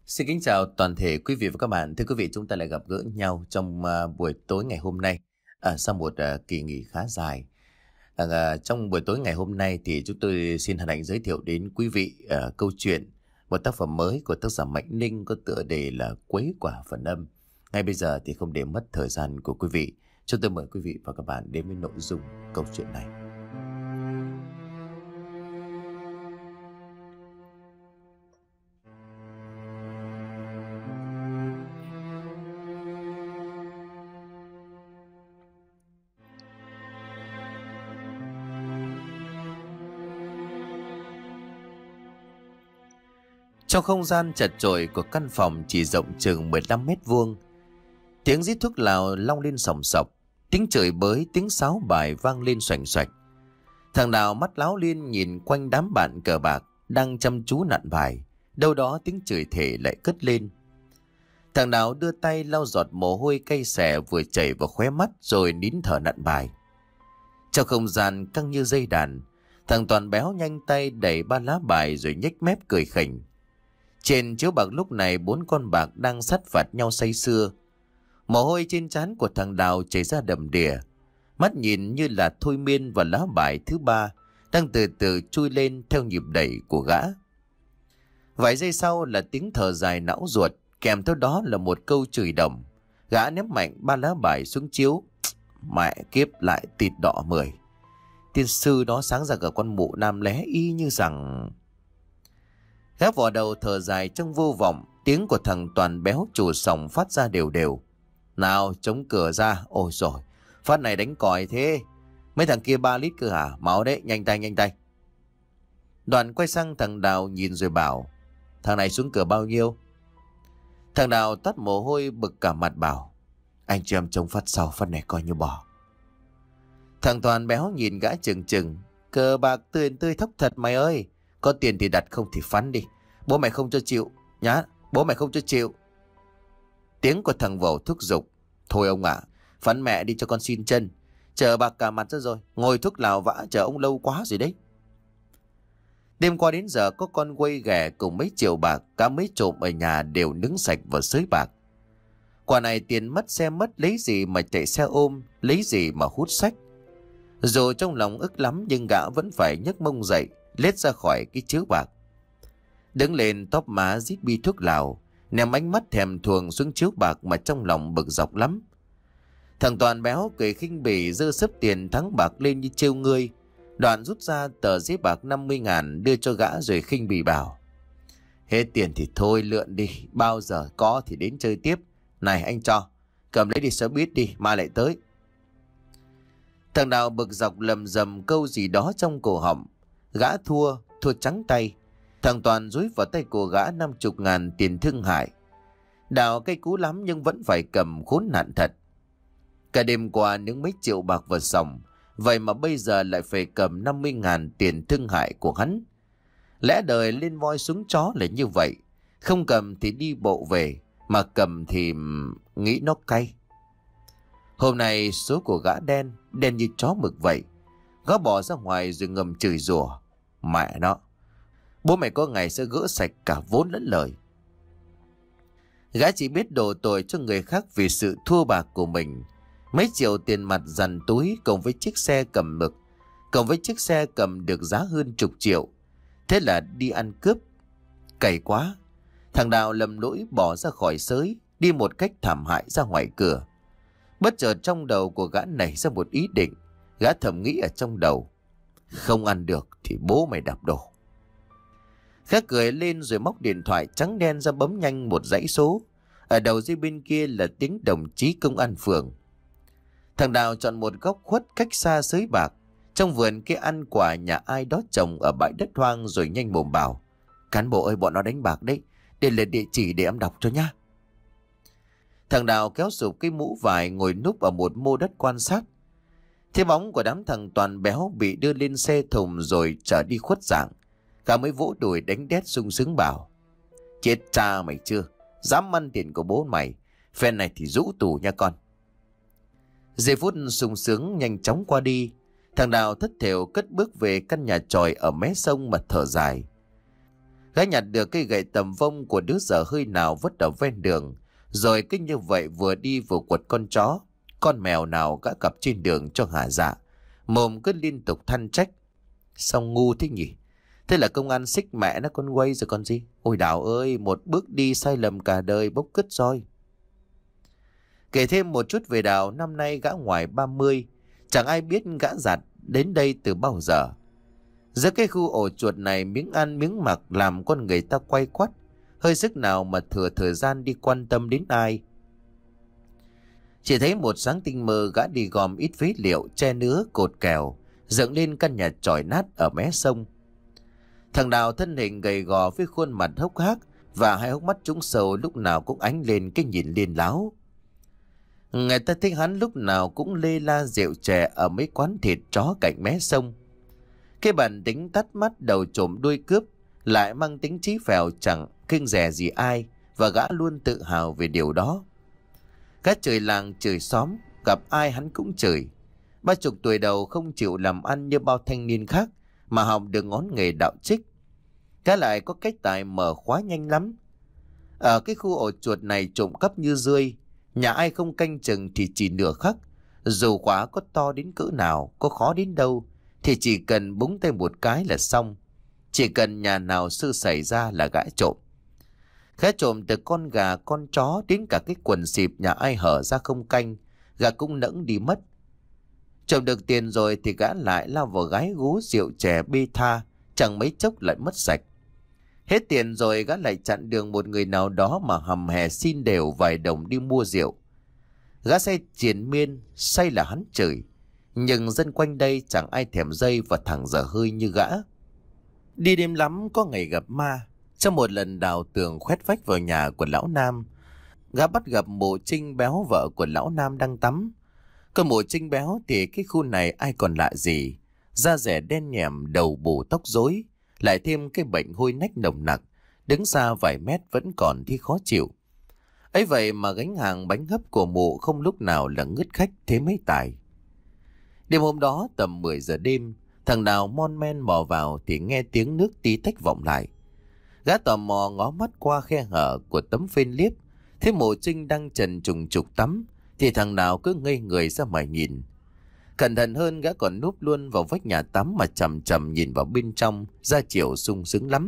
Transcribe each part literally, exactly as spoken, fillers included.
Xin kính chào toàn thể quý vị và các bạn. Thưa quý vị, chúng ta lại gặp gỡ nhau trong uh, buổi tối ngày hôm nay uh, sau một uh, kỳ nghỉ khá dài. Uh, uh, trong buổi tối ngày hôm nay thì chúng tôi xin hân hạnh giới thiệu đến quý vị uh, câu chuyện một tác phẩm mới của tác giả Mạnh Ninh có tựa đề là Quấy Quả Phần Âm. Ngay bây giờ thì không để mất thời gian của quý vị, chúng tôi mời quý vị và các bạn đến với nội dung câu chuyện này. Trong không gian chật chội của căn phòng chỉ rộng chừng mười lăm mét vuông, tiếng rít thuốc lào long lên sòng sọc, tiếng chửi bới, tiếng sáo bài vang lên xoành xoạch. Thằng nào mắt láo liên nhìn quanh đám bạn cờ bạc đang chăm chú nặn bài, đâu đó tiếng chửi thề lại cất lên. Thằng nào đưa tay lau giọt mồ hôi cay xè vừa chảy vào khóe mắt rồi nín thở nặn bài. Trong không gian căng như dây đàn, thằng Toàn béo nhanh tay đẩy ba lá bài rồi nhếch mép cười khỉnh. Trên chiếu bạc lúc này bốn con bạc đang sắt vạt nhau say sưa. Mồ hôi trên trán của thằng Đào chảy ra đầm đìa. Mắt nhìn như là thôi miên vào lá bài thứ ba đang từ từ chui lên theo nhịp đẩy của gã. Vài giây sau là tiếng thở dài não ruột, kèm theo đó là một câu chửi đồng. Gã ném mạnh ba lá bài xuống chiếu. Mẹ kiếp lại tịt đỏ mười. Tiên sư đó sáng ra cả con mụ nam lé y như rằng... Gã vò đầu thở dài trong vô vọng, tiếng của thằng Toàn béo chủ sòng phát ra đều đều. Nào chống cửa ra, ôi rồi phát này đánh còi thế. Mấy thằng kia ba lít cơ hả? Máu đấy, nhanh tay nhanh tay. Đoàn quay sang thằng Đào nhìn rồi bảo, thằng này xuống cửa bao nhiêu? Thằng Đào toát mồ hôi bực cả mặt bảo, anh cho em chống phát sau, phát này coi như bỏ. Thằng Toàn béo nhìn gã chừng chừng, cờ bạc tươi tươi thóc thật mày ơi. Có tiền thì đặt, không thì phắn đi. Bố mày không cho chịu nhá. Bố mày không cho chịu. Tiếng của thằng Vẩu thúc giục, thôi ông ạ, à, phắn mẹ đi cho con xin chân. Chờ bạc cả mặt ra rồi, ngồi thuốc lào vã chờ ông lâu quá rồi đấy. Đêm qua đến giờ có con quay ghẻ cùng mấy triệu bạc, cả mấy trộm ở nhà đều nướng sạch vào sới bạc. Quả này tiền mất xe mất, lấy gì mà chạy xe ôm, lấy gì mà hút sách. Dù trong lòng ức lắm nhưng gã vẫn phải nhấc mông dậy, lết ra khỏi cái chiếu bạc. Đứng lên tóp má rít bi thuốc lào, ném ánh mắt thèm thuồng xuống chiếu bạc mà trong lòng bực dọc lắm. Thằng Toàn béo cười khinh bỉ giơ xấp tiền thắng bạc lên như trêu ngươi. Đoạn rút ra tờ giấy bạc năm mươi ngàn đưa cho gã rồi khinh bỉ bảo, hết tiền thì thôi lượn đi, bao giờ có thì đến chơi tiếp. Này anh cho, cầm lấy đi xe buýt đi, mai lại tới. Thằng Đào bực dọc lầm rầm câu gì đó trong cổ họng. Gã thua, thua trắng tay. Thằng Toàn dúi vào tay của gã năm chục ngàn tiền thương hại. Đào cây cú lắm nhưng vẫn phải cầm, khốn nạn thật. Cả đêm qua nướng mấy triệu bạc vào sòng, vậy mà bây giờ lại phải cầm năm mươi ngàn tiền thương hại của hắn. Lẽ đời lên voi xuống chó là như vậy. Không cầm thì đi bộ về, mà cầm thì nghĩ nó cay. Hôm nay số của gã đen, đen như chó mực vậy. Gã bỏ ra ngoài rồi ngầm chửi rủa, mẹ nó, bố mày có ngày sẽ gỡ sạch cả vốn lẫn lời. Gã chỉ biết đổ tội cho người khác vì sự thua bạc của mình. Mấy triệu tiền mặt dằn túi cộng với chiếc xe cầm mực, cộng với chiếc xe cầm được giá hơn chục triệu. Thế là đi ăn cướp. Cày quá. Thằng Đào lầm lỗi bỏ ra khỏi sới, đi một cách thảm hại ra ngoài cửa. Bất chợt trong đầu của gã nảy ra một ý định. Gã thầm nghĩ ở trong đầu, không ăn được thì bố mày đạp đổ. Gã cười lên rồi móc điện thoại trắng đen ra bấm nhanh một dãy số. Ở đầu dây bên kia là tiếng đồng chí công an phường. Thằng Đào chọn một góc khuất cách xa sới bạc, trong vườn cái ăn quả nhà ai đó trồng ở bãi đất hoang, rồi nhanh mồm bảo, cán bộ ơi, bọn nó đánh bạc đấy, đây là địa chỉ để em đọc cho nhá. Thằng Đào kéo sụp cái mũ vải ngồi núp ở một mô đất quan sát. Thế bóng của đám thằng Toàn béo bị đưa lên xe thùng rồi trở đi khuất dạng. Cả mới vỗ đùi đánh đét sung sướng bảo, chết cha mày chưa, dám ăn tiền của bố mày, phen này thì rũ tù nha con. Giây phút sung sướng nhanh chóng qua đi. Thằng Đào thất thểu cất bước về căn nhà chòi ở mé sông mà thở dài. Gã nhặt được cây gậy tầm vông của đứa dở hơi nào vứt ở ven đường, rồi cứ như vậy vừa đi vừa quật con chó, con mèo nào gã gặp trên đường cho hả dạ. Mồm cứ liên tục than trách. Sao ngu thế nhỉ? Thế là công an xích mẹ nó con quay rồi còn gì. Ôi Đào ơi, một bước đi sai lầm cả đời bốc cứt roi. Kể thêm một chút về Đào, năm nay gã ngoài ba mươi, chẳng ai biết gã giặt đến đây từ bao giờ. Giữa cái khu ổ chuột này, miếng ăn miếng mặc làm con người ta quay quắt, hơi sức nào mà thừa thời gian đi quan tâm đến ai. Chỉ thấy một sáng tinh mơ gã đi gom ít phế liệu, tre nứa, cột kèo, dựng lên căn nhà chòi nát ở mé sông. Thằng Đào thân hình gầy gò với khuôn mặt hốc hác và hai hốc mắt trũng sâu lúc nào cũng ánh lên cái nhìn liên láo. Người ta thấy hắn lúc nào cũng lê la rượu chè ở mấy quán thịt chó cạnh mé sông. Cái bản tính tắt mắt đầu trộm đuôi cướp lại mang tính chí phèo, chẳng kiêng dè gì ai, và gã luôn tự hào về điều đó. Gã chửi làng chửi xóm, gặp ai hắn cũng chửi. Ba chục tuổi đầu không chịu làm ăn như bao thanh niên khác, mà học được ngón nghề đạo trích. Gã lại có cách tài mở khóa nhanh lắm. Ở cái khu ổ chuột này trộm cắp như rươi, nhà ai không canh chừng thì chỉ nửa khắc. Dù khóa có to đến cỡ nào, có khó đến đâu, thì chỉ cần búng tay một cái là xong. Chỉ cần nhà nào sơ xảy ra là gã trộm. Gã trộm từ con gà, con chó đến cả cái quần xịp nhà ai hở ra không canh, gã cũng nẫng đi mất. Trộm được tiền rồi thì gã lại lao vào gái gú rượu chè bê tha, chẳng mấy chốc lại mất sạch. Hết tiền rồi gã lại chặn đường một người nào đó mà hầm hè xin đều vài đồng đi mua rượu. Gã say triền miên, say là hắn chửi, nhưng dân quanh đây chẳng ai thèm dây và thẳng dở hơi như gã. Đi đêm lắm có ngày gặp ma. Trong một lần đào tường khoét vách vào nhà của lão Nam, gã bắt gặp mụ Trinh béo, vợ của lão Nam, đang tắm. Còn mụ Trinh béo thì cái khu này ai còn lạ gì. Da rẻ đen nhèm, đầu bù tóc rối, lại thêm cái bệnh hôi nách nồng nặc, đứng xa vài mét vẫn còn thấy khó chịu. Ấy vậy mà gánh hàng bánh hấp của mụ không lúc nào là ngứt khách thế mấy tài. Đêm hôm đó tầm mười giờ đêm, thằng nào mon men mò vào thì nghe tiếng nước tí tách vọng lại. Gã tò mò ngó mắt qua khe hở của tấm phên liếp, thấy mụ Trinh đang trần trùng trục tắm, thì thằng nào cứ ngây người ra mà nhìn. Cẩn thận hơn, gã còn núp luôn vào vách nhà tắm mà chầm chầm nhìn vào bên trong, ra chiều sung sướng lắm.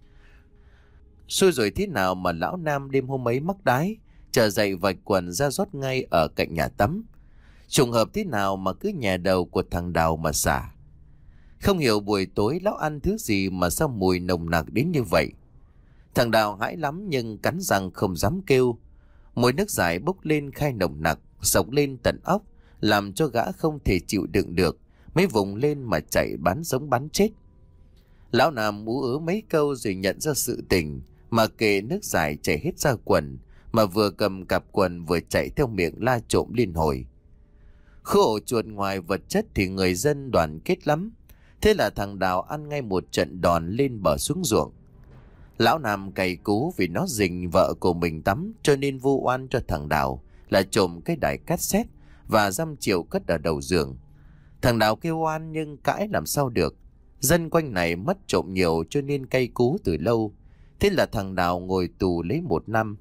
Xui rồi thế nào mà lão Nam đêm hôm ấy mắc đái, trở dậy vạch quần ra rót ngay ở cạnh nhà tắm. Trùng hợp thế nào mà cứ nhè đầu của thằng Đào mà xả. Không hiểu buổi tối lão ăn thứ gì mà sao mùi nồng nặc đến như vậy. Thằng Đào hãi lắm nhưng cắn răng không dám kêu. Mùi nước giải bốc lên khai nồng nặc, sộc lên tận óc, làm cho gã không thể chịu đựng được, mới vùng lên mà chạy bắn sống bắn chết. Lão Nam ú ớ mấy câu rồi nhận ra sự tình, mà kệ nước giải chảy hết ra quần, mà vừa cầm cặp quần vừa chạy theo miệng la trộm liên hồi. Khu ổ chuột ngoài vật chất thì người dân đoàn kết lắm. Thế là thằng Đào ăn ngay một trận đòn lên bờ xuống ruộng. Lão Nam cày cú vì nó rình vợ của mình tắm, cho nên vu oan cho thằng Đào là trộm cái đài cassette và dăm triệu cất ở đầu giường. Thằng Đào kêu oan nhưng cãi làm sao được. Dân quanh này mất trộm nhiều cho nên cay cú từ lâu. Thế là thằng Đào ngồi tù lấy một năm.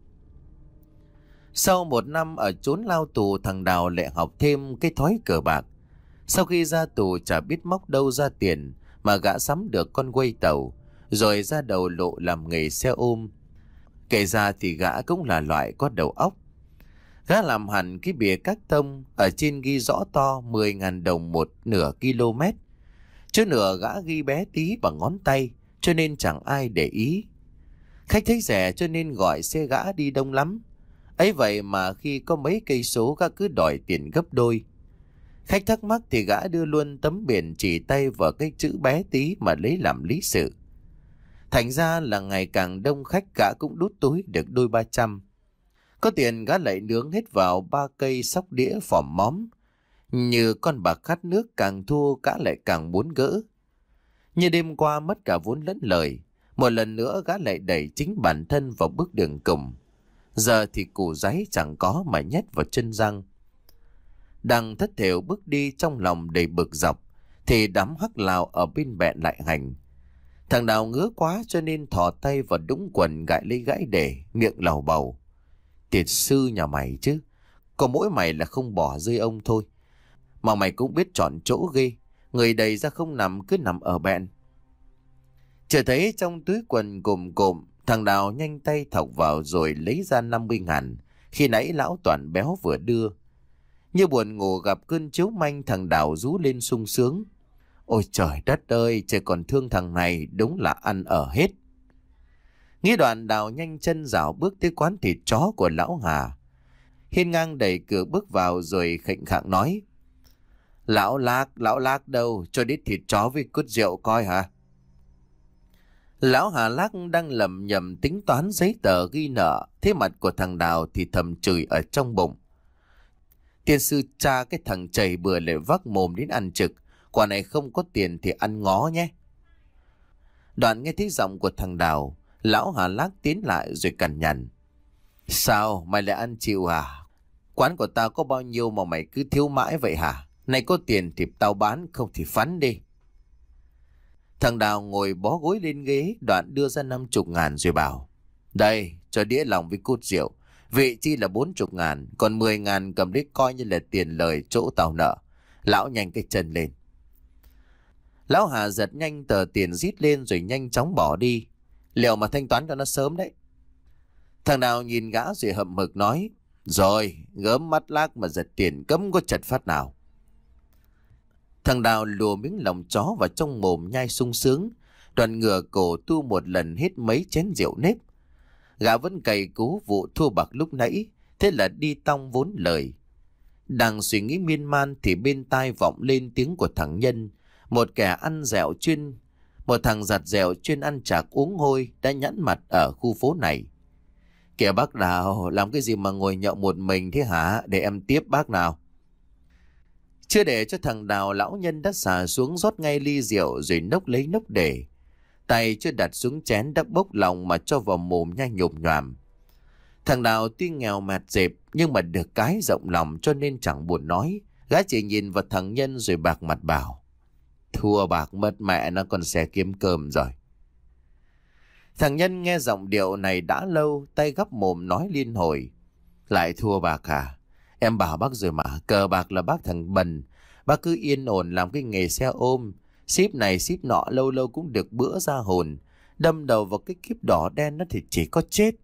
Sau một năm ở chốn lao tù, thằng Đào lại học thêm cái thói cờ bạc. Sau khi ra tù chả biết móc đâu ra tiền mà gã sắm được con quay tàu, rồi ra đầu lộ làm nghề xe ôm. Kể ra thì gã cũng là loại có đầu óc. Gã làm hẳn cái bìa các tông, ở trên ghi rõ to mười ngàn đồng một nửa km. Chứ nửa gã ghi bé tí bằng ngón tay, cho nên chẳng ai để ý. Khách thấy rẻ cho nên gọi xe gã đi đông lắm. Ấy vậy mà khi có mấy cây số gã cứ đòi tiền gấp đôi. Khách thắc mắc thì gã đưa luôn tấm biển chỉ tay vào cái chữ bé tí mà lấy làm lý sự. Thành ra là ngày càng đông khách, gã cũng đút túi được đôi ba trăm. Có tiền gã lại nướng hết vào ba cây sóc đĩa phỏm móm. Như con bạc khát nước, càng thua gã lại càng muốn gỡ. Như đêm qua mất cả vốn lẫn lời, một lần nữa gã lại đẩy chính bản thân vào bước đường cùng. Giờ thì củ giấy chẳng có mà nhét vào chân răng. Đang thất thểu bước đi trong lòng đầy bực dọc, thì đám hắc lào ở bên bẹn lại hành. Thằng Đào ngứa quá cho nên thò tay vào đũng quần gãi lấy gãi để, miệng lầu bầu. Tiền sư nhà mày chứ, có mỗi mày là không bỏ rơi ông thôi. Mà mày cũng biết chọn chỗ ghê, người đầy ra không nằm cứ nằm ở bẹn. Chờ thấy trong túi quần cồm cộm, thằng Đào nhanh tay thọc vào rồi lấy ra năm mươi ngàn, khi nãy lão Toàn béo vừa đưa. Như buồn ngủ gặp cơn chiếu manh, thằng Đào rú lên sung sướng. Ôi trời đất ơi, trời còn thương thằng này, đúng là ăn ở hết. Nghĩ đoạn, Đào nhanh chân dạo bước tới quán thịt chó của lão Hà. Hiên ngang đẩy cửa bước vào rồi khệnh khạng nói. Lão Lạc, lão Lạc đâu, cho đít thịt chó với cút rượu coi hả? Lão Hà Lác đang lầm nhầm tính toán giấy tờ ghi nợ, thế mặt của thằng Đào thì thầm chửi ở trong bụng. Tiên sư cha cái thằng chầy bừa lại vác mồm đến ăn trực, quả này không có tiền thì ăn ngó nhé. Đoạn nghe thấy giọng của thằng Đào, lão Hà Lác tiến lại rồi cằn nhằn. Sao mày lại ăn chịu à? Quán của tao có bao nhiêu mà mày cứ thiếu mãi vậy hả? Này có tiền thì tao bán, không thì phắn đi. Thằng Đào ngồi bó gối lên ghế, đoạn đưa ra năm chục ngàn rồi bảo. Đây, cho đĩa lòng với cút rượu. Vị chi là bốn chục ngàn, còn mười ngàn cầm đấy coi như là tiền lời chỗ tao nợ. Lão nhanh cái chân lên. Lão Hà giật nhanh tờ tiền rít lên rồi nhanh chóng bỏ đi. Liệu mà thanh toán cho nó sớm đấy. Thằng Đào nhìn gã rồi hậm hực nói. Rồi, gớm mắt lác mà giật tiền cấm có chật phát nào. Thằng Đào lùa miếng lòng chó vào trong mồm nhai sung sướng, đoàn ngửa cổ tu một lần hết mấy chén rượu nếp. Gã vẫn cày cú vụ thua bạc lúc nãy, thế là đi tong vốn lời. Đang suy nghĩ miên man thì bên tai vọng lên tiếng của thằng Nhân, một kẻ ăn dẻo chuyên, một thằng giặt dẻo chuyên ăn chạc uống hôi đã nhẵn mặt ở khu phố này. Kìa bác Đào, làm cái gì mà ngồi nhậu một mình thế hả? Để em tiếp bác nào. Chưa để cho thằng Đào, lão Nhân đã xả xuống rót ngay ly rượu rồi nốc lấy nốc để. Tay chưa đặt xuống chén đã bốc lòng mà cho vào mồm nhai nhồm nhoàm. Thằng Đào tuy nghèo mạt dẹp nhưng mà được cái rộng lòng cho nên chẳng buồn nói. Gã chỉ nhìn vào thằng Nhân rồi bạc mặt bảo. Thua bạc mất mẹ nó còn sẽ kiếm cơm rồi. Thằng Nhân nghe giọng điệu này đã lâu, tay gấp mồm nói liên hồi. Lại thua bạc hả? Em bảo bác rồi mà, cờ bạc là bác thằng bần. Bác cứ yên ổn làm cái nghề xe ôm, ship này ship nọ lâu lâu cũng được bữa ra hồn. Đâm đầu vào cái kiếp đỏ đen nó thì chỉ có chết.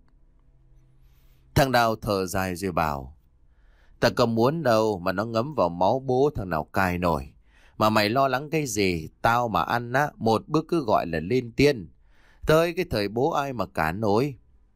Thằng Đào thở dài rồi bảo. Ta có muốn đâu mà nó ngấm vào máu bố thằng nào cài nổi. Mà mày lo lắng cái gì? Tao mà ăn á, một bước cứ gọi là lên tiên. Tới cái thời bố ai mà cản nổi.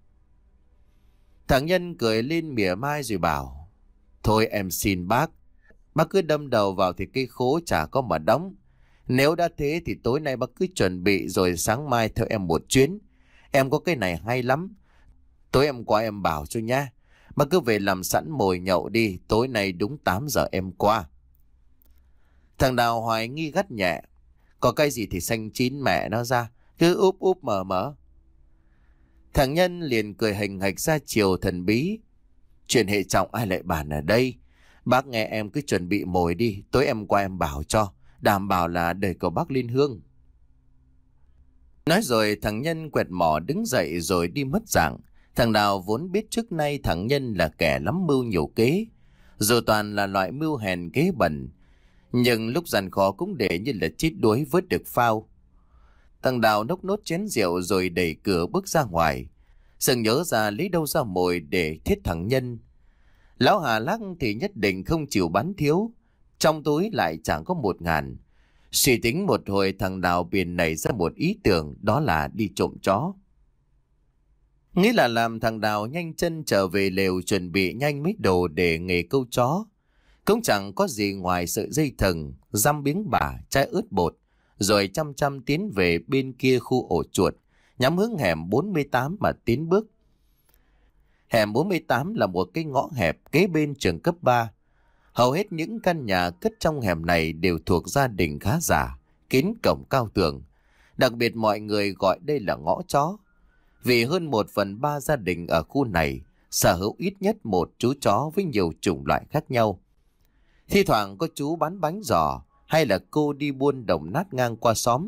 Thằng Nhân cười lên mỉa mai rồi bảo. Thôi em xin bác. Bác cứ đâm đầu vào thì cây khố chả có mà đóng. Nếu đã thế thì tối nay bác cứ chuẩn bị rồi sáng mai theo em một chuyến. Em có cái này hay lắm. Tối em qua em bảo cho nha. Bác cứ về làm sẵn mồi nhậu đi. Tối nay đúng tám giờ em qua. Thằng Đào hoài nghi gắt nhẹ. Có cái gì thì xanh chín mẹ nó ra. Cứ úp úp mở mở. Thằng Nhân liền cười hình hạch ra chiều thần bí. Chuyện hệ trọng ai lại bàn ở đây. Bác nghe em cứ chuẩn bị mồi đi. Tối em qua em bảo cho. Đảm bảo là đời của bác lên hương. Nói rồi thằng Nhân quẹt mỏ đứng dậy rồi đi mất dạng. Thằng Đào vốn biết trước nay thằng Nhân là kẻ lắm mưu nhiều kế. Dù toàn là loại mưu hèn kế bẩn, nhưng lúc gian khó cũng để như là chít đuối vớt được phao. Thằng Đào nốc nốt chén rượu rồi đẩy cửa bước ra ngoài. Sừng nhớ ra lấy đâu ra mồi để thiết thằng Nhân. Lão Hà Lác thì nhất định không chịu bán thiếu. Trong túi lại chẳng có một ngàn. Suy tính một hồi thằng Đào biển nảy ra một ý tưởng, đó là đi trộm chó. Nghĩ là làm thằng Đào nhanh chân trở về lều chuẩn bị nhanh mấy đồ để nghề câu chó. Cũng chẳng có gì ngoài sợi dây thừng, răm biếng bả, chai ướt bột. Rồi chăm chăm tiến về bên kia khu ổ chuột, nhắm hướng hẻm bốn mươi tám mà tiến bước. Hẻm bốn mươi tám là một cái ngõ hẹp kế bên trường cấp ba. Hầu hết những căn nhà cất trong hẻm này đều thuộc gia đình khá giả, kín cổng cao tường. Đặc biệt mọi người gọi đây là ngõ chó. Vì hơn một phần ba gia đình ở khu này sở hữu ít nhất một chú chó với nhiều chủng loại khác nhau. Thi thoảng có chú bán bánh giò hay là cô đi buôn đồng nát ngang qua xóm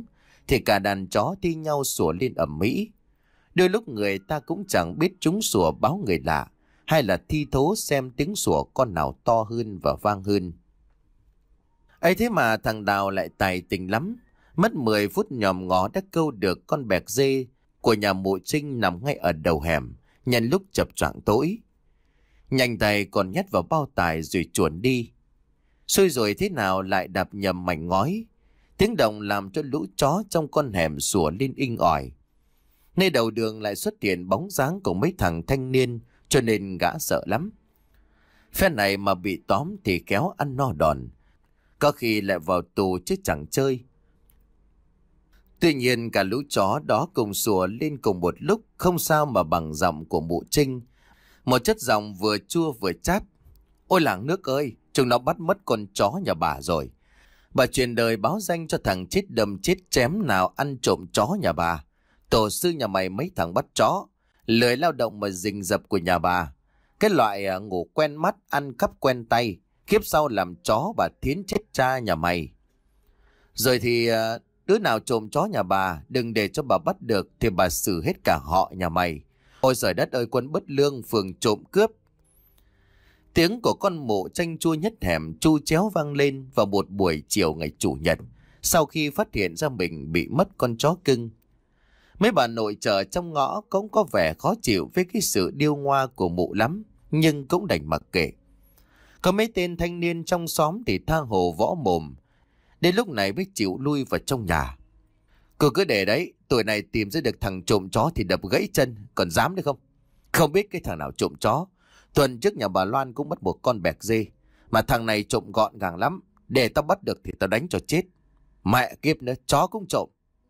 thì cả đàn chó thi nhau sủa lên ầm ĩ. Đôi lúc người ta cũng chẳng biết chúng sủa báo người lạ, hay là thi thố xem tiếng sủa con nào to hơn và vang hơn. Ấy thế mà thằng Đào lại tài tình lắm. Mất mười phút nhòm ngó đã câu được con bẹc dê của nhà mụ Trinh nằm ngay ở đầu hẻm, nhân lúc chập choạng tối. Nhanh tay còn nhét vào bao tải rồi chuồn đi. Xui rồi thế nào lại đạp nhầm mảnh ngói. Tiếng động làm cho lũ chó trong con hẻm sủa lên inh ỏi. Nơi đầu đường lại xuất hiện bóng dáng của mấy thằng thanh niên, cho nên gã sợ lắm. Phe này mà bị tóm thì kéo ăn no đòn, có khi lại vào tù chứ chẳng chơi. Tuy nhiên cả lũ chó đó cùng sủa lên cùng một lúc, không sao mà bằng giọng của mụ Trinh. Một chất giọng vừa chua vừa chát. Ôi làng nước ơi, chúng nó bắt mất con chó nhà bà rồi. Bà truyền đời báo danh cho thằng chết đâm chết chém nào ăn trộm chó nhà bà. Tổ sư nhà mày mấy thằng bắt chó, lười lao động mà rình rập của nhà bà. Cái loại à, ngủ quen mắt, ăn cắp quen tay, kiếp sau làm chó bà thiến chết cha nhà mày. Rồi thì à, đứa nào trộm chó nhà bà, đừng để cho bà bắt được thì bà xử hết cả họ nhà mày. Ôi trời đất ơi, quân bất lương, phường trộm cướp. Tiếng của con mụ chanh chua nhất hẻm chu chéo vang lên vào một buổi chiều ngày Chủ nhật, sau khi phát hiện ra mình bị mất con chó cưng. Mấy bà nội trợ trong ngõ cũng có vẻ khó chịu với cái sự điêu ngoa của mụ lắm, nhưng cũng đành mặc kệ. Có mấy tên thanh niên trong xóm thì tha hồ võ mồm, đến lúc này mới chịu lui vào trong nhà. Cô cứ để đấy, tuổi này tìm ra được thằng trộm chó thì đập gãy chân, còn dám được không? Không biết cái thằng nào trộm chó. Tuần trước nhà bà Loan cũng mất một con bẹc dê, mà thằng này trộm gọn gàng lắm. Để tao bắt được thì tao đánh cho chết. Mẹ kiếp nữa, chó cũng trộm.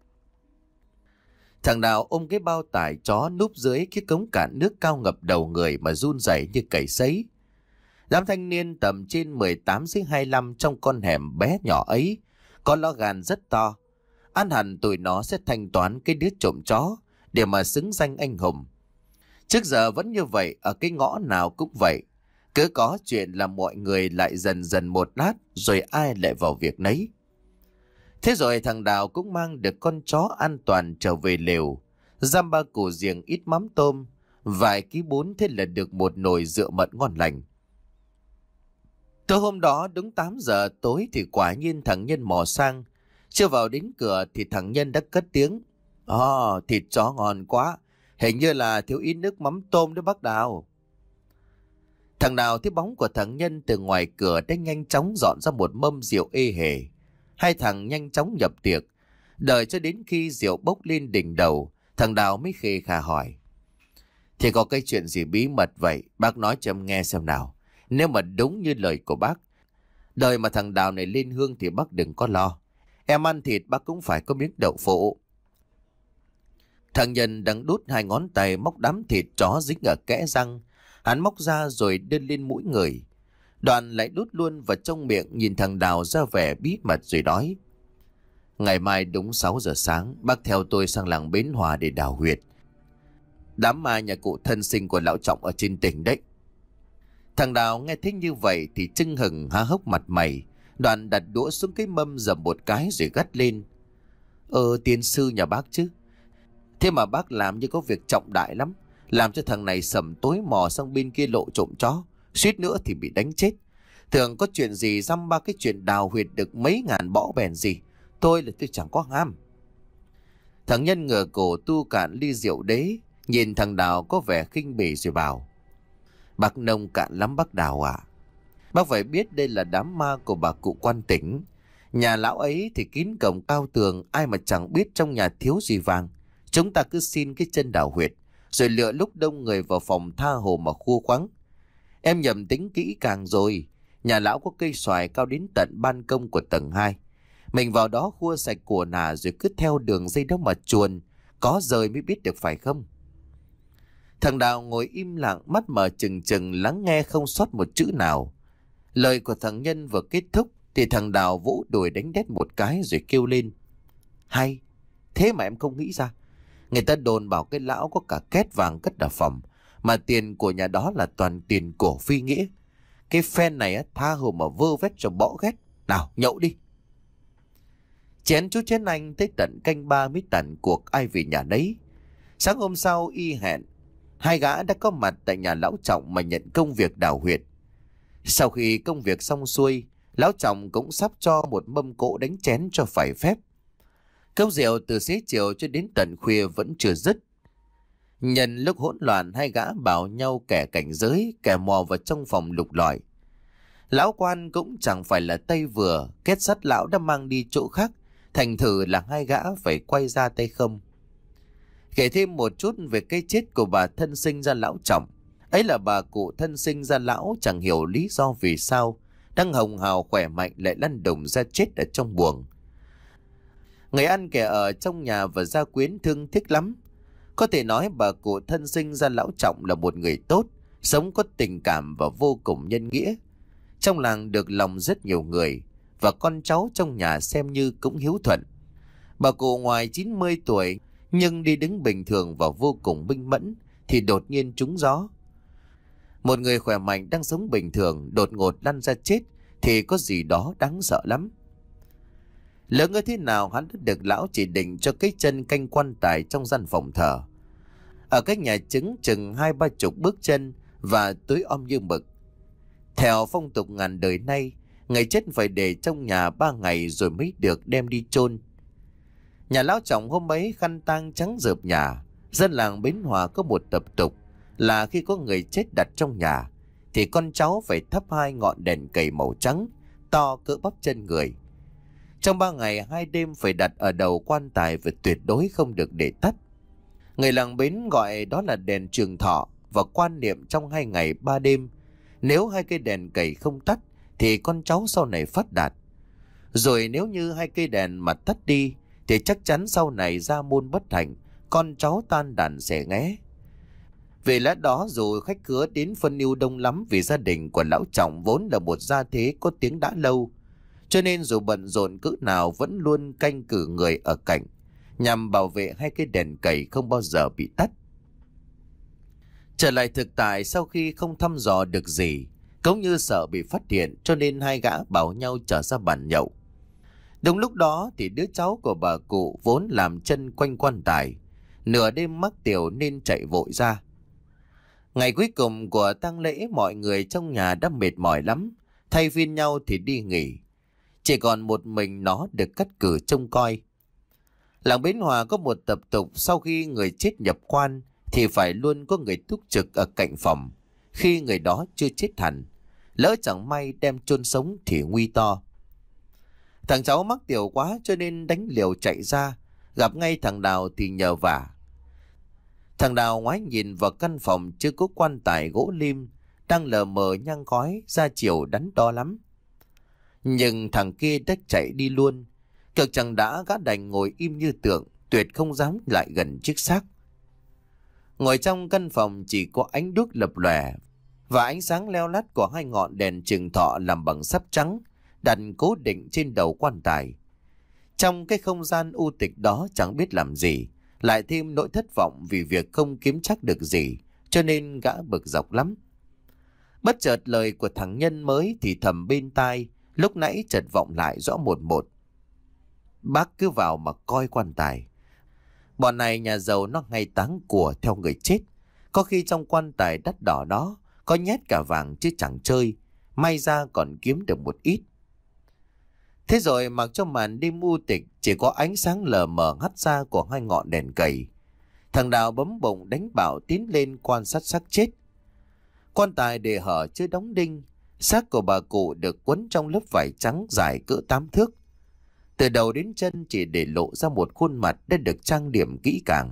Thằng Đào ôm cái bao tải chó núp dưới cái cống cạn nước cao ngập đầu người mà run rẩy như cầy sấy. Đám thanh niên tầm trên mười tám dưới hai mươi lăm trong con hẻm bé nhỏ ấy có ló gan rất to. Ăn hẳn tụi nó sẽ thanh toán cái đứa trộm chó để mà xứng danh anh hùng. Trước giờ vẫn như vậy, ở cái ngõ nào cũng vậy. Cứ có chuyện là mọi người lại dần dần một lát, rồi ai lại vào việc nấy. Thế rồi thằng Đào cũng mang được con chó an toàn trở về lều. Giam ba củ riềng ít mắm tôm, vài ký bún, thế là được một nồi rượu mận ngon lành. Tối hôm đó đúng tám giờ tối thì quả nhiên thằng Nhân mò sang. Chưa vào đến cửa thì thằng Nhân đã cất tiếng. Ồ, thịt chó ngon quá. Hình như là thiếu ít nước mắm tôm đó bác Đào. Thằng Đào thấy bóng của thằng Nhân từ ngoài cửa đã nhanh chóng dọn ra một mâm rượu ê hề. Hai thằng nhanh chóng nhập tiệc. Đợi cho đến khi rượu bốc lên đỉnh đầu, thằng Đào mới khê khà hỏi. Thì có cái chuyện gì bí mật vậy? Bác nói cho em nghe xem nào. Nếu mà đúng như lời của bác, đời mà thằng Đào này lên hương thì bác đừng có lo. Em ăn thịt bác cũng phải có miếng đậu phụ. Thằng Nhân đang đút hai ngón tay móc đám thịt chó dính ở kẽ răng. Hắn móc ra rồi đưa lên mũi người. Đoàn lại đút luôn vào trong miệng, nhìn thằng Đào ra vẻ bí mật rồi nói. Ngày mai đúng sáu giờ sáng, bác theo tôi sang làng Bến Hòa để đào huyệt. Đám ma nhà cụ thân sinh của lão Trọng ở trên tỉnh đấy. Thằng Đào nghe thấy như vậy thì chưng hừng há hốc mặt mày. Đoàn đặt đũa xuống cái mâm dầm một cái rồi gắt lên. Ờ, tiên sư nhà bác chứ. Thế mà bác làm như có việc trọng đại lắm, làm cho thằng này sầm tối mò sang bên kia lộ trộm chó, suýt nữa thì bị đánh chết. Thường có chuyện gì dăm ba cái chuyện đào huyệt được mấy ngàn bõ bèn gì. Tôi là tôi chẳng có ham. Thằng Nhân ngửa cổ tu cạn ly rượu đế, nhìn thằng Đào có vẻ khinh bỉ rồi bảo. Bác nông cạn lắm bác Đào à. Bác phải biết đây là đám ma của bà cụ Quan Tỉnh. Nhà lão ấy thì kín cổng cao tường, ai mà chẳng biết trong nhà thiếu gì vàng. Chúng ta cứ xin cái chân đào huyệt, rồi lựa lúc đông người vào phòng tha hồ mà khua khoắng. Em nhầm tính kỹ càng rồi. Nhà lão có cây xoài cao đến tận ban công của tầng hai. Mình vào đó khua sạch của nà rồi cứ theo đường dây đó mà chuồn. Có rời mới biết được phải không? Thằng Đào ngồi im lặng, mắt mở trừng trừng lắng nghe không sót một chữ nào. Lời của thằng Nhân vừa kết thúc thì thằng Đào vỗ đùi đánh đét một cái rồi kêu lên. Hay, thế mà em không nghĩ ra. Người ta đồn bảo cái lão có cả két vàng cất ở phòng, mà tiền của nhà đó là toàn tiền của phi nghĩa. Cái phen này á, tha hồ mà vơ vét cho bỏ ghét. Nào nhậu đi. Chén chú chén anh tới tận canh ba mới tàn cuộc ai về nhà nấy. Sáng hôm sau y hẹn, hai gã đã có mặt tại nhà lão Trọng mà nhận công việc đào huyệt. Sau khi công việc xong xuôi, lão Trọng cũng sắp cho một mâm cỗ đánh chén cho phải phép. Cốc rượu từ xế chiều cho đến tận khuya vẫn chưa dứt. Nhân lúc hỗn loạn, hai gã bảo nhau kẻ cảnh giới, kẻ mò vào trong phòng lục lọi. Lão quan cũng chẳng phải là tay vừa, kết sắt lão đã mang đi chỗ khác, thành thử là hai gã phải quay ra tay không. Kể thêm một chút về cái chết của bà thân sinh ra lão Trọng. Ấy là bà cụ thân sinh ra lão chẳng hiểu lý do vì sao đang hồng hào khỏe mạnh lại lăn đùng ra chết ở trong buồng. Người ăn kẻ ở trong nhà và gia quyến thương tiếc lắm. Có thể nói bà cụ thân sinh ra lão Trọng là một người tốt, sống có tình cảm và vô cùng nhân nghĩa. Trong làng được lòng rất nhiều người, và con cháu trong nhà xem như cũng hiếu thuận. Bà cụ ngoài chín mươi tuổi nhưng đi đứng bình thường và vô cùng minh mẫn thì đột nhiên trúng gió. Một người khỏe mạnh đang sống bình thường đột ngột lăn ra chết thì có gì đó đáng sợ lắm. Lỡ ngỡ thế nào hắn đã được lão chỉ định cho cái chân canh quan tài trong gian phòng thờ. Ở cách nhà trứng chừng hai ba chục bước chân và tối om như mực. Theo phong tục ngàn đời nay, người chết phải để trong nhà ba ngày rồi mới được đem đi chôn. Nhà lão Trọng hôm ấy khăn tang trắng rợp nhà. Dân làng Bến Hòa có một tập tục là khi có người chết đặt trong nhà thì con cháu phải thắp hai ngọn đèn cầy màu trắng to cỡ bắp chân người. Trong ba ngày hai đêm phải đặt ở đầu quan tài và tuyệt đối không được để tắt. Người làng Bến gọi đó là đèn trường thọ và quan niệm trong hai ngày ba đêm nếu hai cây đèn cầy không tắt thì con cháu sau này phát đạt. Rồi nếu như hai cây đèn mà tắt đi thì chắc chắn sau này ra môn bất thành, con cháu tan đàn xẻ nghé. Vì lẽ đó dù khách khứa đến phân ưu đông lắm vì gia đình của lão Trọng vốn là một gia thế có tiếng đã lâu, cho nên dù bận rộn cỡ nào vẫn luôn canh cử người ở cạnh nhằm bảo vệ hai cái đèn cầy không bao giờ bị tắt. Trở lại thực tại, sau khi không thăm dò được gì, cũng như sợ bị phát hiện, cho nên hai gã bảo nhau trở ra bàn nhậu. Đúng lúc đó thì đứa cháu của bà cụ vốn làm chân quanh quan tài, nửa đêm mắc tiểu nên chạy vội ra. Ngày cuối cùng của tang lễ, mọi người trong nhà đã mệt mỏi lắm, thay phiên nhau thì đi nghỉ. Chỉ còn một mình nó được cắt cử trông coi. Làng Bến Hòa có một tập tục sau khi người chết nhập quan thì phải luôn có người túc trực ở cạnh phòng khi người đó chưa chết hẳn. Lỡ chẳng may đem chôn sống thì nguy to. Thằng cháu mắc tiểu quá cho nên đánh liều chạy ra, gặp ngay thằng Đào thì nhờ vả. Thằng Đào ngoái nhìn vào căn phòng chưa có quan tài gỗ lim, đang lờ mờ nhang khói, ra chiều đắn đo lắm. Nhưng thằng kia đã chạy đi luôn, cực chẳng đã gã đành ngồi im như tượng, tuyệt không dám lại gần chiếc xác. Ngồi trong căn phòng chỉ có ánh đuốc lập lòe và ánh sáng leo lắt của hai ngọn đèn trường thọ làm bằng sáp trắng đặt cố định trên đầu quan tài. Trong cái không gian u tịch đó chẳng biết làm gì, lại thêm nỗi thất vọng vì việc không kiếm chắc được gì, cho nên gã bực dọc lắm. Bất chợt lời của thằng Nhân mới thì thầm bên tai, lúc nãy chợt vọng lại rõ một một. Bác cứ vào mà coi quan tài. Bọn này nhà giàu nó hay táng của theo người chết. Có khi trong quan tài đắt đỏ đó có nhét cả vàng chứ chẳng chơi, may ra còn kiếm được một ít. Thế rồi mặc cho màn đêm u tịch chỉ có ánh sáng lờ mờ hắt ra của hai ngọn đèn cầy. Thằng Đào bấm bụng đánh bảo tiến lên quan sát xác chết. Quan tài để hở chưa đóng đinh, xác của bà cụ được quấn trong lớp vải trắng dài cỡ tám thước. Từ đầu đến chân chỉ để lộ ra một khuôn mặt đã được trang điểm kỹ càng.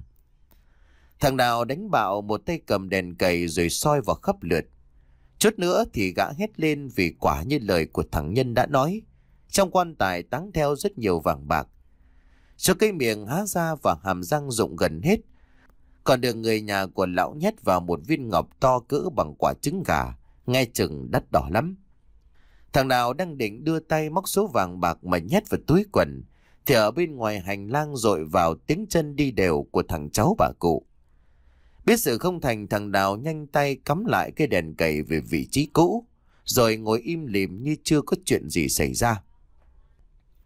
Thằng Đào đánh bạo một tay cầm đèn cầy rồi soi vào khắp lượt. Chút nữa thì gã hét lên vì quả như lời của thằng Nhân đã nói. Trong quan tài táng theo rất nhiều vàng bạc. Số cái miệng há ra và hàm răng rụng gần hết. Còn được người nhà của lão nhét vào một viên ngọc to cỡ bằng quả trứng gà, nghe chừng đắt đỏ lắm. Thằng Đào đang định đưa tay móc số vàng bạc mà nhét vào túi quần, thì ở bên ngoài hành lang dội vào tiếng chân đi đều của thằng cháu bà cụ. Biết sự không thành, thằng Đào nhanh tay cắm lại cái đèn cầy về vị trí cũ, rồi ngồi im lìm như chưa có chuyện gì xảy ra.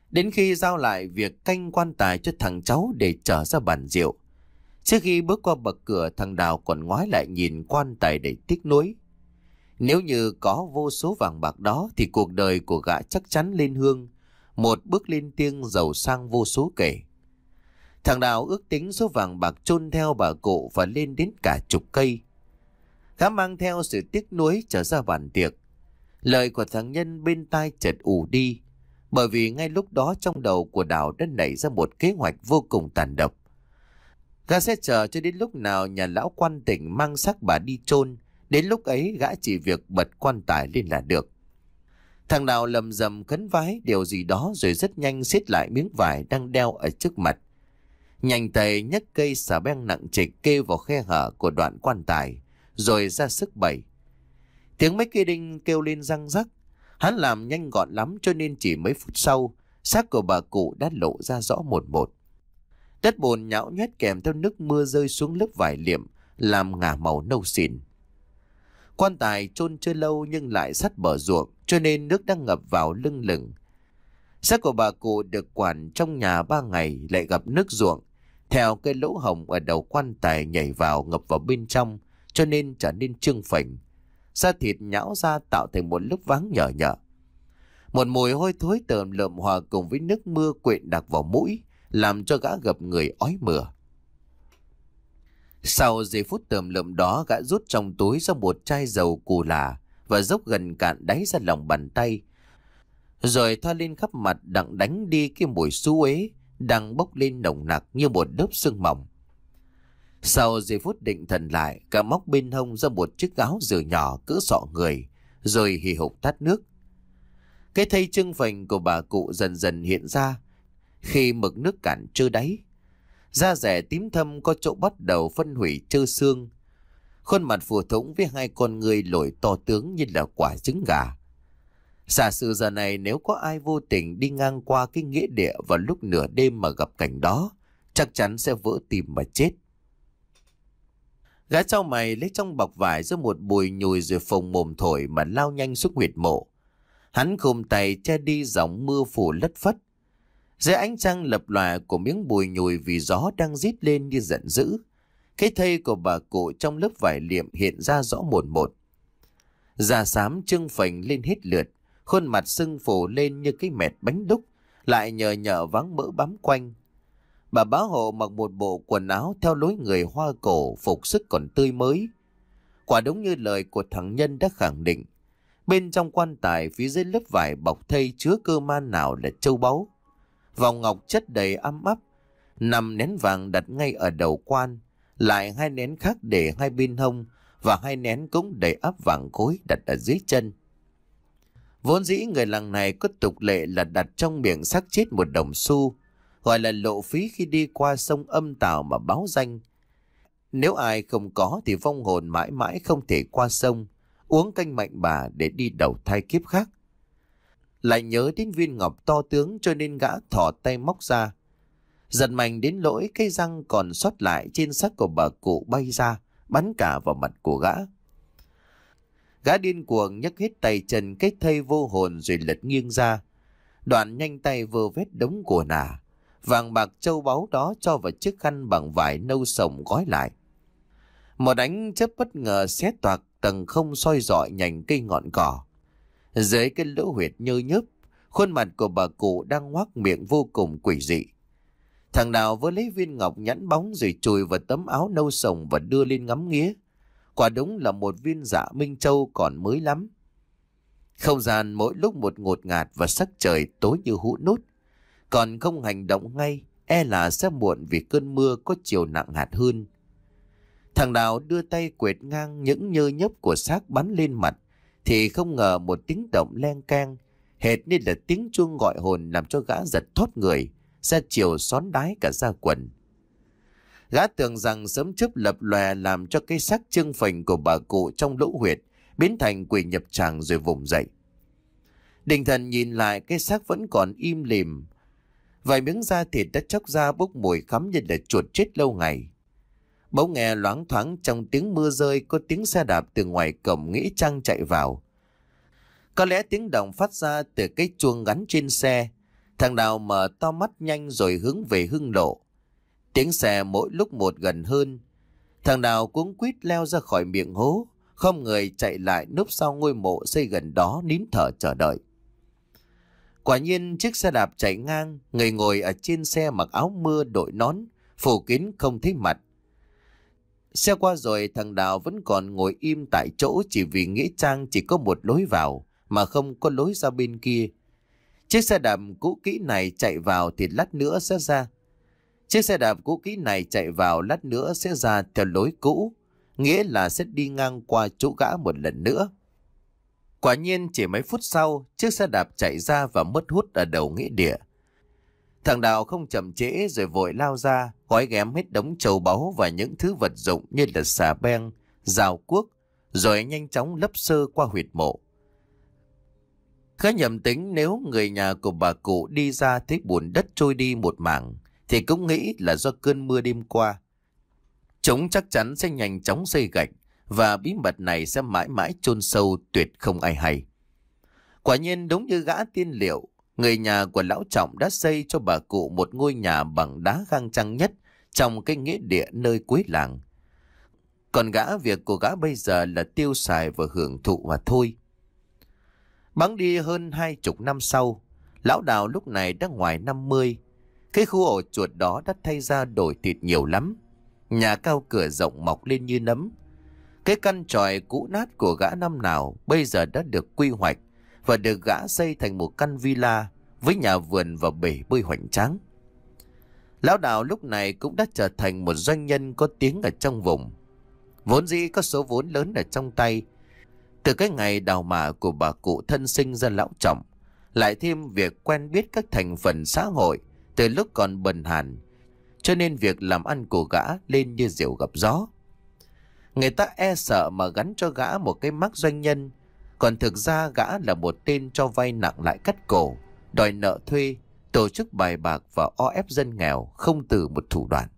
Đến khi giao lại việc canh quan tài cho thằng cháu để trở ra bàn rượu. Trước khi bước qua bậc cửa, thằng Đào còn ngoái lại nhìn quan tài đầy tiếc nuối. Nếu như có vô số vàng bạc đó thì cuộc đời của gã chắc chắn lên hương, một bước lên tiên giàu sang vô số kể. Thằng Đào ước tính số vàng bạc chôn theo bà cụ và lên đến cả chục cây. Gã mang theo sự tiếc nuối trở ra bàn tiệc. Lời của thằng Nhân bên tai chợt ù đi, bởi vì ngay lúc đó trong đầu của Đào đã nảy ra một kế hoạch vô cùng tàn độc. Gã sẽ chờ cho đến lúc nào nhà lão quan tỉnh mang xác bà đi chôn, đến lúc ấy gã chỉ việc bật quan tài lên là được. Thằng Đào lầm rầm khấn vái điều gì đó rồi rất nhanh siết lại miếng vải đang đeo ở trước mặt. Nhanh tay nhấc cây xà beng nặng trịch kê vào khe hở của đoạn quan tài, rồi ra sức bẩy. Tiếng mấy cây đinh kêu lên răng rắc. Hắn làm nhanh gọn lắm cho nên chỉ mấy phút sau, xác của bà cụ đã lộ ra rõ một một. Đất bùn nhão nhét kèm theo nước mưa rơi xuống lớp vải liệm, làm ngả màu nâu xỉn. Quan tài chôn chưa lâu nhưng lại sát bờ ruộng, cho nên nước đang ngập vào lưng lửng. Xác của bà cụ được quản trong nhà ba ngày lại gặp nước ruộng, theo cái lỗ hồng ở đầu quan tài nhảy vào ngập vào bên trong, cho nên trở nên trương phình. Da thịt nhão ra tạo thành một lớp váng nhở nhở. Một mùi hôi thối tởm lợm hòa cùng với nước mưa quện đặc vào mũi, làm cho gã gập người ói mửa. Sau giây phút tởm lợm đó, gã rút trong túi ra một chai dầu cù là và dốc gần cạn đáy ra lòng bàn tay, rồi thoa lên khắp mặt đặng đánh đi cái mùi xú uế đang bốc lên nồng nặc như một lớp sương mỏng. Sau giây phút định thần lại, cả móc bên hông ra một chiếc áo dừa nhỏ cỡ sọ người, rồi hì hục tắt nước. Cái thây trưng phình của bà cụ dần dần hiện ra khi mực nước cạn trơ đáy. Da rẻ tím thâm có chỗ bắt đầu phân hủy trơ xương. Khuôn mặt phù thủng với hai con người lồi to tướng như là quả trứng gà. Giả sử giờ này nếu có ai vô tình đi ngang qua cái nghĩa địa vào lúc nửa đêm mà gặp cảnh đó, chắc chắn sẽ vỡ tim mà chết. Gã trao mày lấy trong bọc vải ra một bùi nhùi rồi phồng mồm thổi mà lao nhanh xuống huyệt mộ. Hắn khum tay che đi dòng mưa phủ lất phất. Dưới ánh trăng lập lòe của miếng bùi nhùi vì gió đang rít lên như giận dữ, cái thây của bà cụ trong lớp vải liệm hiện ra rõ một một. Da xám trưng phình lên hết lượt, khuôn mặt sưng phù lên như cái mẹt bánh đúc, lại nhờ nhợ váng mỡ bám quanh. Bà bá hộ mặc một bộ quần áo theo lối người Hoa cổ, phục sức còn tươi mới. Quả đúng như lời của thằng Nhân đã khẳng định, bên trong quan tài phía dưới lớp vải bọc thây chứa cơ man nào là châu báu. Vòng ngọc chất đầy ăm ắp, năm nén vàng đặt ngay ở đầu quan, lại hai nén khác để hai bên hông, và hai nén cũng đầy ắp vàng khối đặt ở dưới chân. Vốn dĩ người làng này có tục lệ là đặt trong miệng xác chết một đồng xu, gọi là lộ phí khi đi qua sông Âm Tào mà báo danh. Nếu ai không có thì vong hồn mãi mãi không thể qua sông, uống canh mạnh bà để đi đầu thai kiếp khác. Lại nhớ đến viên ngọc to tướng cho nên gã thò tay móc ra. Giật mạnh đến lỗi cái răng còn sót lại trên xác của bà cụ bay ra, bắn cả vào mặt của gã. Gã điên cuồng nhấc hết tay chân cái thây vô hồn rồi lật nghiêng ra. Đoạn nhanh tay vơ vét đống của nà, vàng bạc châu báu đó cho vào chiếc khăn bằng vải nâu sồng gói lại. Một ánh chớp bất ngờ xé toạc tầng không soi rọi nhành cây ngọn cỏ. Dưới cái lỗ huyệt nhơ nhớp, khuôn mặt của bà cụ đang ngoác miệng vô cùng quỷ dị. Thằng Đào vừa lấy viên ngọc nhẵn bóng rồi chùi vào tấm áo nâu sồng và đưa lên ngắm nghía. Quả đúng là một viên dạ minh châu còn mới lắm. Không gian mỗi lúc một ngột ngạt và sắc trời tối như hũ nút. Còn không hành động ngay, e là sẽ muộn vì cơn mưa có chiều nặng hạt hơn. Thằng Đào đưa tay quệt ngang những nhơ nhớp của xác bắn lên mặt, thì không ngờ một tiếng động len keng, hệt như là tiếng chuông gọi hồn làm cho gã giật thót người, ra chiều xón đái cả da quần. Gã tưởng rằng sớm chớp lập lòe làm cho cái xác trương phình của bà cụ trong lỗ huyệt biến thành quỷ nhập tràng rồi vùng dậy. Định thần nhìn lại cái xác vẫn còn im lìm, vài miếng da thịt đã chóc ra bốc mùi khắm như là chuột chết lâu ngày. Bỗng nghe loáng thoáng trong tiếng mưa rơi có tiếng xe đạp từ ngoài cổng nghĩa trang chạy vào. Có lẽ tiếng động phát ra từ cái chuông gắn trên xe. Thằng Đào mở to mắt nhanh rồi hướng về hưng lộ. Tiếng xe mỗi lúc một gần hơn. Thằng Đào cuống quýt leo ra khỏi miệng hố, không người chạy lại núp sau ngôi mộ xây gần đó nín thở chờ đợi. Quả nhiên chiếc xe đạp chạy ngang, người ngồi ở trên xe mặc áo mưa đội nón, phủ kín không thấy mặt. Xe qua rồi thằng Đào vẫn còn ngồi im tại chỗ chỉ vì nghĩa trang chỉ có một lối vào mà không có lối ra bên kia. Chiếc xe đạp cũ kỹ này chạy vào thì lát nữa sẽ ra. Chiếc xe đạp cũ kỹ này chạy vào lát nữa sẽ ra theo lối cũ, nghĩa là sẽ đi ngang qua chỗ gã một lần nữa. Quả nhiên chỉ mấy phút sau, chiếc xe đạp chạy ra và mất hút ở đầu nghĩa địa. Thằng Đào không chậm trễ rồi vội lao ra, gói ghém hết đống châu báu và những thứ vật dụng như là xà beng, rào cuốc, rồi nhanh chóng lấp sơ qua huyệt mộ. Khá nhầm tính nếu người nhà của bà cụ đi ra thấy bùn đất trôi đi một mảng, thì cũng nghĩ là do cơn mưa đêm qua. Chúng chắc chắn sẽ nhanh chóng xây gạch, và bí mật này sẽ mãi mãi chôn sâu tuyệt không ai hay. Quả nhiên đúng như gã tiên liệu, người nhà của lão Trọng đã xây cho bà cụ một ngôi nhà bằng đá khang trang nhất trong cái nghĩa địa nơi cuối làng. Còn gã việc của gã bây giờ là tiêu xài và hưởng thụ mà thôi. Bẵng đi hơn hai chục năm sau, lão Đào lúc này đã ngoài năm mươi. Cái khu ổ chuột đó đã thay ra đổi thịt nhiều lắm. Nhà cao cửa rộng mọc lên như nấm. Cái căn tròi cũ nát của gã năm nào bây giờ đã được quy hoạch và được gã xây thành một căn villa với nhà vườn và bể bơi hoành tráng. Lão Đào lúc này cũng đã trở thành một doanh nhân có tiếng ở trong vùng. Vốn dĩ có số vốn lớn ở trong tay. Từ cái ngày đào mả của bà cụ thân sinh ra lão Trọng, lại thêm việc quen biết các thành phần xã hội từ lúc còn bần hàn, cho nên việc làm ăn của gã lên như diều gặp gió. Người ta e sợ mà gắn cho gã một cái mác doanh nhân, còn thực ra gã là một tên cho vay nặng lãi cắt cổ, đòi nợ thuê, tổ chức bài bạc và o ép dân nghèo không từ một thủ đoạn.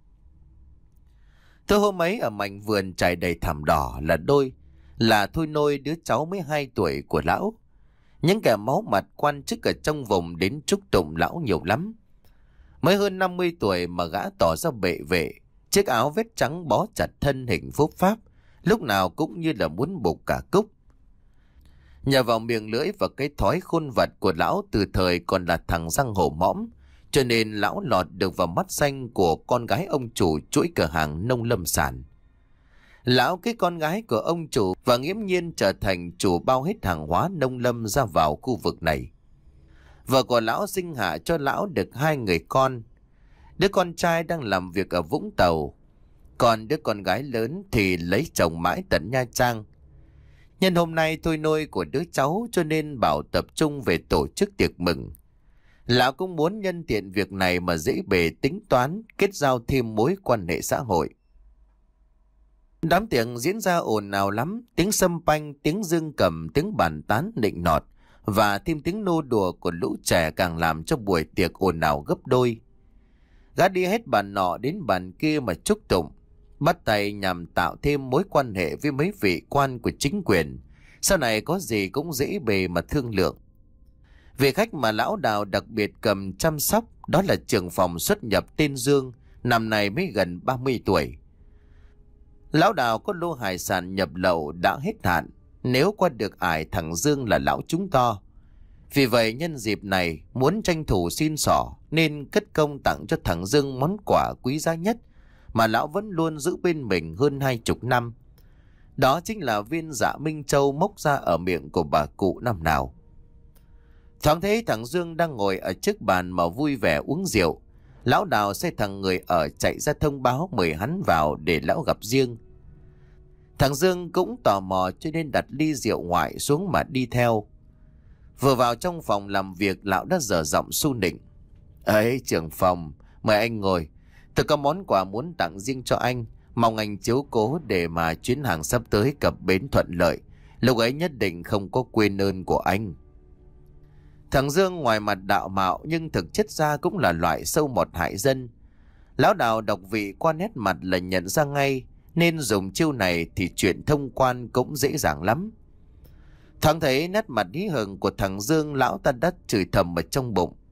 Tối hôm ấy ở mảnh vườn trải đầy thảm đỏ là đôi, là thôi nôi đứa cháu mới hai tuổi của lão. Những kẻ máu mặt quan chức ở trong vùng đến chúc tụng lão nhiều lắm. Mới hơn năm mươi tuổi mà gã tỏ ra bệ vệ, chiếc áo vết trắng bó chặt thân hình phúc pháp, lúc nào cũng như là muốn buộc cả cúc. Nhờ vào miệng lưỡi và cái thói khôn vặt của lão từ thời còn là thằng răng hổ mõm, cho nên lão lọt được vào mắt xanh của con gái ông chủ chuỗi cửa hàng nông lâm sản. Lão cái con gái của ông chủ và nghiễm nhiên trở thành chủ bao hết hàng hóa nông lâm ra vào khu vực này. Vợ của lão sinh hạ cho lão được hai người con. Đứa con trai đang làm việc ở Vũng Tàu, còn đứa con gái lớn thì lấy chồng mãi tận Nha Trang. Nhân hôm nay thôi nôi của đứa cháu cho nên bảo tập trung về tổ chức tiệc mừng. Lão cũng muốn nhân tiện việc này mà dễ bề tính toán, kết giao thêm mối quan hệ xã hội. Đám tiệc diễn ra ồn ào lắm, tiếng sâm panh, tiếng dương cầm, tiếng bàn tán nịnh nọt và thêm tiếng nô đùa của lũ trẻ càng làm cho buổi tiệc ồn ào gấp đôi. Gã đi hết bàn nọ đến bàn kia mà chúc tụng, bắt tay nhằm tạo thêm mối quan hệ với mấy vị quan của chính quyền, sau này có gì cũng dễ bề mà thương lượng. Vị khách mà lão Đào đặc biệt cầm chăm sóc đó là trưởng phòng xuất nhập tên Dương, năm nay mới gần ba mươi tuổi. Lão Đào có lô hải sản nhập lậu đã hết hạn, nếu qua được ải thằng Dương là lão chúng to. Vì vậy nhân dịp này muốn tranh thủ xin xỏ nên cất công tặng cho thằng Dương món quà quý giá nhất mà lão vẫn luôn giữ bên mình hơn hai chục năm. Đó chính là viên dạ Minh Châu mốc ra ở miệng của bà cụ năm nào. Thoáng thấy thằng Dương đang ngồi ở trước bàn mà vui vẻ uống rượu. Lão Đào sai thằng người ở chạy ra thông báo mời hắn vào để lão gặp riêng. Thằng Dương cũng tò mò cho nên đặt ly rượu ngoại xuống mà đi theo. Vừa vào trong phòng làm việc, lão đã dở giọng su nịnh. Ấy trưởng phòng, mời anh ngồi. Tôi có món quà muốn tặng riêng cho anh, mong anh chiếu cố để mà chuyến hàng sắp tới cập bến thuận lợi. Lúc ấy nhất định không có quên ơn của anh. Thằng Dương ngoài mặt đạo mạo nhưng thực chất ra cũng là loại sâu mọt hại dân. Lão Đào đọc vị qua nét mặt là nhận ra ngay, nên dùng chiêu này thì chuyện thông quan cũng dễ dàng lắm. Thoáng thấy nét mặt hí hửng của thằng Dương, lão ta đắt chửi thầm ở trong bụng.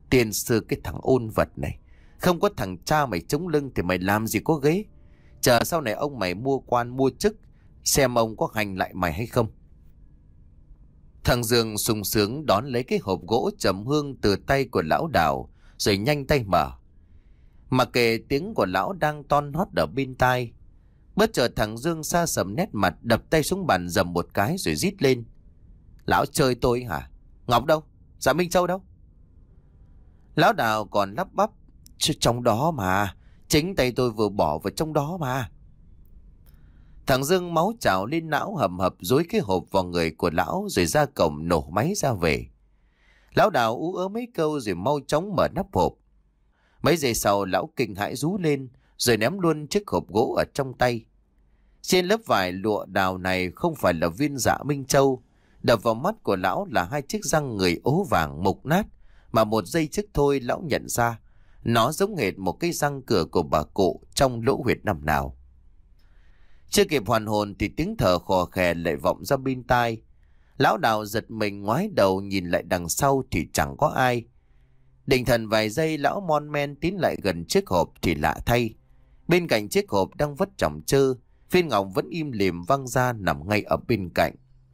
Tiền sư cái thằng ôn vật này, không có thằng cha mày chống lưng thì mày làm gì có ghế. Chờ sau này ông mày mua quan mua chức, xem ông có hành lại mày hay không. Thằng Dương sung sướng đón lấy cái hộp gỗ trầm hương từ tay của lão Đào, rồi nhanh tay mở. Mà kể tiếng của lão đang ton hót ở bên tai, bất chợt thằng Dương sa sầm nét mặt, đập tay xuống bàn dầm một cái rồi rít lên: Lão chơi tôi hả? Ngọc đâu? Dạ Minh Châu đâu? Lão Đào còn lắp bắp: Chứ trong đó mà, chính tay tôi vừa bỏ vào trong đó mà. Thằng Dương máu trào lên não, hầm hập dối cái hộp vào người của lão rồi ra cổng nổ máy ra về. Lão Đào ú ớ mấy câu rồi mau chóng mở nắp hộp. Mấy giây sau lão kinh hãi rú lên rồi ném luôn chiếc hộp gỗ ở trong tay. Trên lớp vải lụa đào này không phải là viên dạ Minh Châu. Đập vào mắt của lão là hai chiếc răng người ố vàng mục nát, mà một giây trước thôi lão nhận ra nó giống hệt một cái răng cửa của bà cụ trong lỗ huyệt năm nào. Chưa kịp hoàn hồn thì tiếng thở khò khè lại vọng ra bên tai. Lão Đào giật mình ngoái đầu nhìn lại đằng sau thì chẳng có ai. Định thần vài giây, lão mon men tiến lại gần chiếc hộp thì lạ thay, bên cạnh chiếc hộp đang vất chỏng chơ, viên ngọc vẫn im lìm văng ra nằm ngay ở bên cạnh.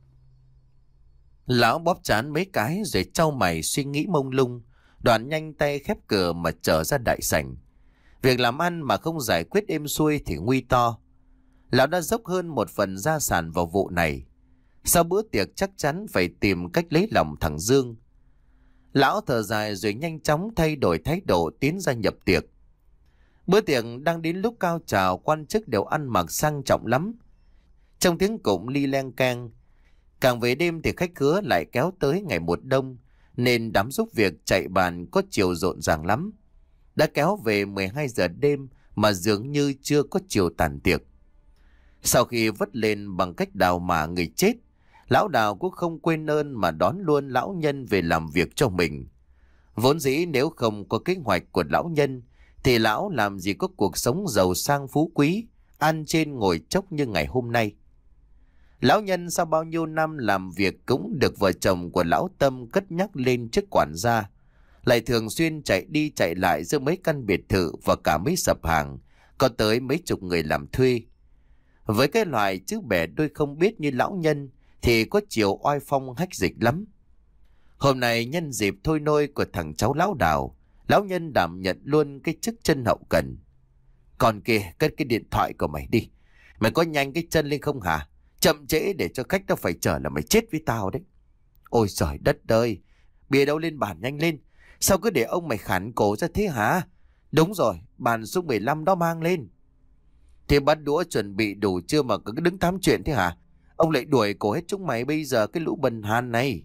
Lão bóp trán mấy cái rồi trao mày suy nghĩ mông lung, đoạn nhanh tay khép cửa mà trở ra đại sảnh. Việc làm ăn mà không giải quyết êm xuôi thì nguy to. Lão đã dốc hơn một phần gia sản vào vụ này. Sau bữa tiệc chắc chắn phải tìm cách lấy lòng thằng Dương. Lão thở dài rồi nhanh chóng thay đổi thái độ tiến ra nhập tiệc. Bữa tiệc đang đến lúc cao trào, quan chức đều ăn mặc sang trọng lắm. Trong tiếng cụng ly leng keng, càng về đêm thì khách khứa lại kéo tới ngày một đông, nên đám giúp việc chạy bàn có chiều rộn ràng lắm. Đã kéo về mười hai giờ đêm mà dường như chưa có chiều tàn tiệc. Sau khi vất lên bằng cách đào mả người chết, lão Đào cũng không quên ơn mà đón luôn lão nhân về làm việc cho mình. Vốn dĩ nếu không có kế hoạch của lão nhân thì lão làm gì có cuộc sống giàu sang phú quý, ăn trên ngồi chốc như ngày hôm nay. Lão nhân sau bao nhiêu năm làm việc cũng được vợ chồng của lão Tâm cất nhắc lên chức quản gia, lại thường xuyên chạy đi chạy lại giữa mấy căn biệt thự và cả mấy sập hàng, có tới mấy chục người làm thuê. Với cái loại chứ bẻ đôi không biết như lão nhân thì có chiều oai phong hách dịch lắm. Hôm nay nhân dịp thôi nôi của thằng cháu lão Đào, lão nhân đảm nhận luôn cái chức chân hậu cần. Còn kìa, cất cái điện thoại của mày đi. Mày có nhanh cái chân lên không hả? Chậm trễ để cho khách nó phải chờ là mày chết với tao đấy. Ôi giời đất ơi, bia đâu lên bàn nhanh lên. Sao cứ để ông mày khản cổ ra thế hả? Đúng rồi, bàn số mười lăm đó mang lên. Thế bát đũa chuẩn bị đủ chưa mà cứ đứng tám chuyện thế hả? Ông lại đuổi cổ hết chúng mày bây giờ cái lũ bần hàn này.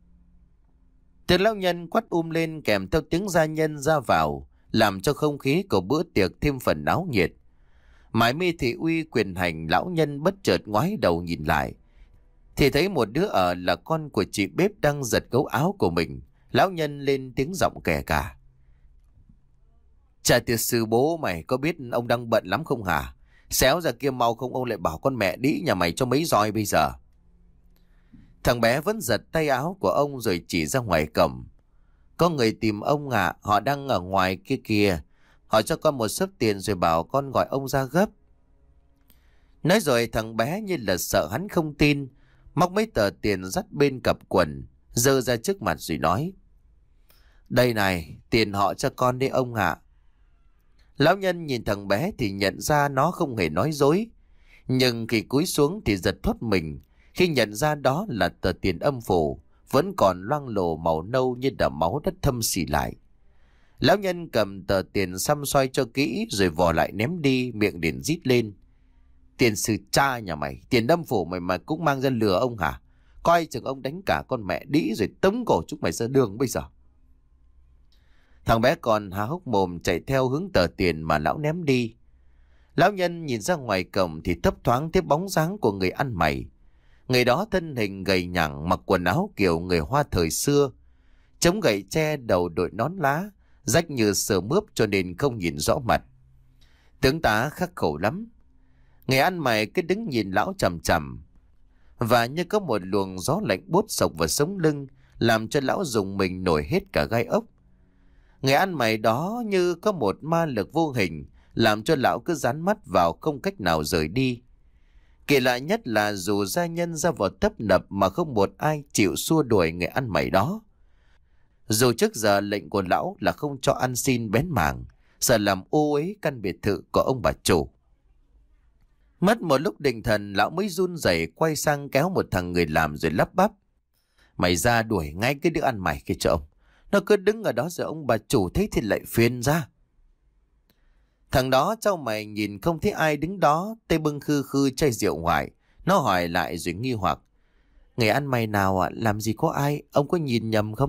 Tiếng lão nhân quát um lên kèm theo tiếng gia nhân ra vào, làm cho không khí của bữa tiệc thêm phần náo nhiệt. Mãi mi thị uy quyền hành, lão nhân bất chợt ngoái đầu nhìn lại thì thấy một đứa ở là con của chị bếp đang giật gấu áo của mình. Lão nhân lên tiếng giọng kẻ cả: Cha tiệt sư bố mày có biết ông đang bận lắm không hả? Xéo ra kia mau không ông lại bảo con mẹ đĩ nhà mày cho mấy roi bây giờ. Thằng bé vẫn giật tay áo của ông rồi chỉ ra ngoài cổng. Có người tìm ông ạ, à, họ đang ở ngoài kia kìa. Họ cho con một xấp tiền rồi bảo con gọi ông ra gấp. Nói rồi thằng bé như là sợ hắn không tin, móc mấy tờ tiền dắt bên cặp quần, giơ ra trước mặt rồi nói: Đây này, tiền họ cho con đi ông ạ. À. Lão nhân nhìn thằng bé thì nhận ra nó không hề nói dối, nhưng khi cúi xuống thì giật thót mình khi nhận ra đó là tờ tiền âm phủ, vẫn còn loang lổ màu nâu như đã máu đất thâm xì lại. Lão nhân cầm tờ tiền xăm xoay cho kỹ rồi vò lại ném đi, miệng liền rít lên: Tiền sư cha nhà mày, tiền âm phủ mày mà cũng mang ra lừa ông hả? Coi chừng ông đánh cả con mẹ đĩ rồi tống cổ chúng mày ra đường bây giờ. Thằng bé còn há hốc mồm chạy theo hướng tờ tiền mà lão ném đi. Lão nhân nhìn ra ngoài cổng thì thấp thoáng thấy bóng dáng của người ăn mày. Người đó thân hình gầy nhẳng, mặc quần áo kiểu người Hoa thời xưa, chống gậy tre, đầu đội nón lá, rách như sờ mướp cho nên không nhìn rõ mặt. Tướng tá khắc khẩu lắm. Người ăn mày cứ đứng nhìn lão chằm chằm, và như có một luồng gió lạnh buốt sộc vào sống lưng, làm cho lão dùng mình nổi hết cả gai ốc. Người ăn mày đó như có một ma lực vô hình, làm cho lão cứ dán mắt vào không cách nào rời đi. Kỳ lạ nhất là dù gia nhân ra vào tấp nập mà không một ai chịu xua đuổi người ăn mày đó. Dù trước giờ lệnh của lão là không cho ăn xin bén mảng, sợ làm ô uế căn biệt thự của ông bà chủ. Mất một lúc định thần, lão mới run rẩy quay sang kéo một thằng người làm rồi lắp bắp: "Mày ra đuổi ngay cái đứa ăn mày kia cho ông. Nó cứ đứng ở đó rồi ông bà chủ thấy thì lại phiền ra." Thằng đó trao mày nhìn không thấy ai đứng đó, tay bưng khư khư chai rượu ngoại. Nó hỏi lại rồi nghi hoặc: "Người ăn mày nào ạ? À? Làm gì có ai? Ông có nhìn nhầm không?"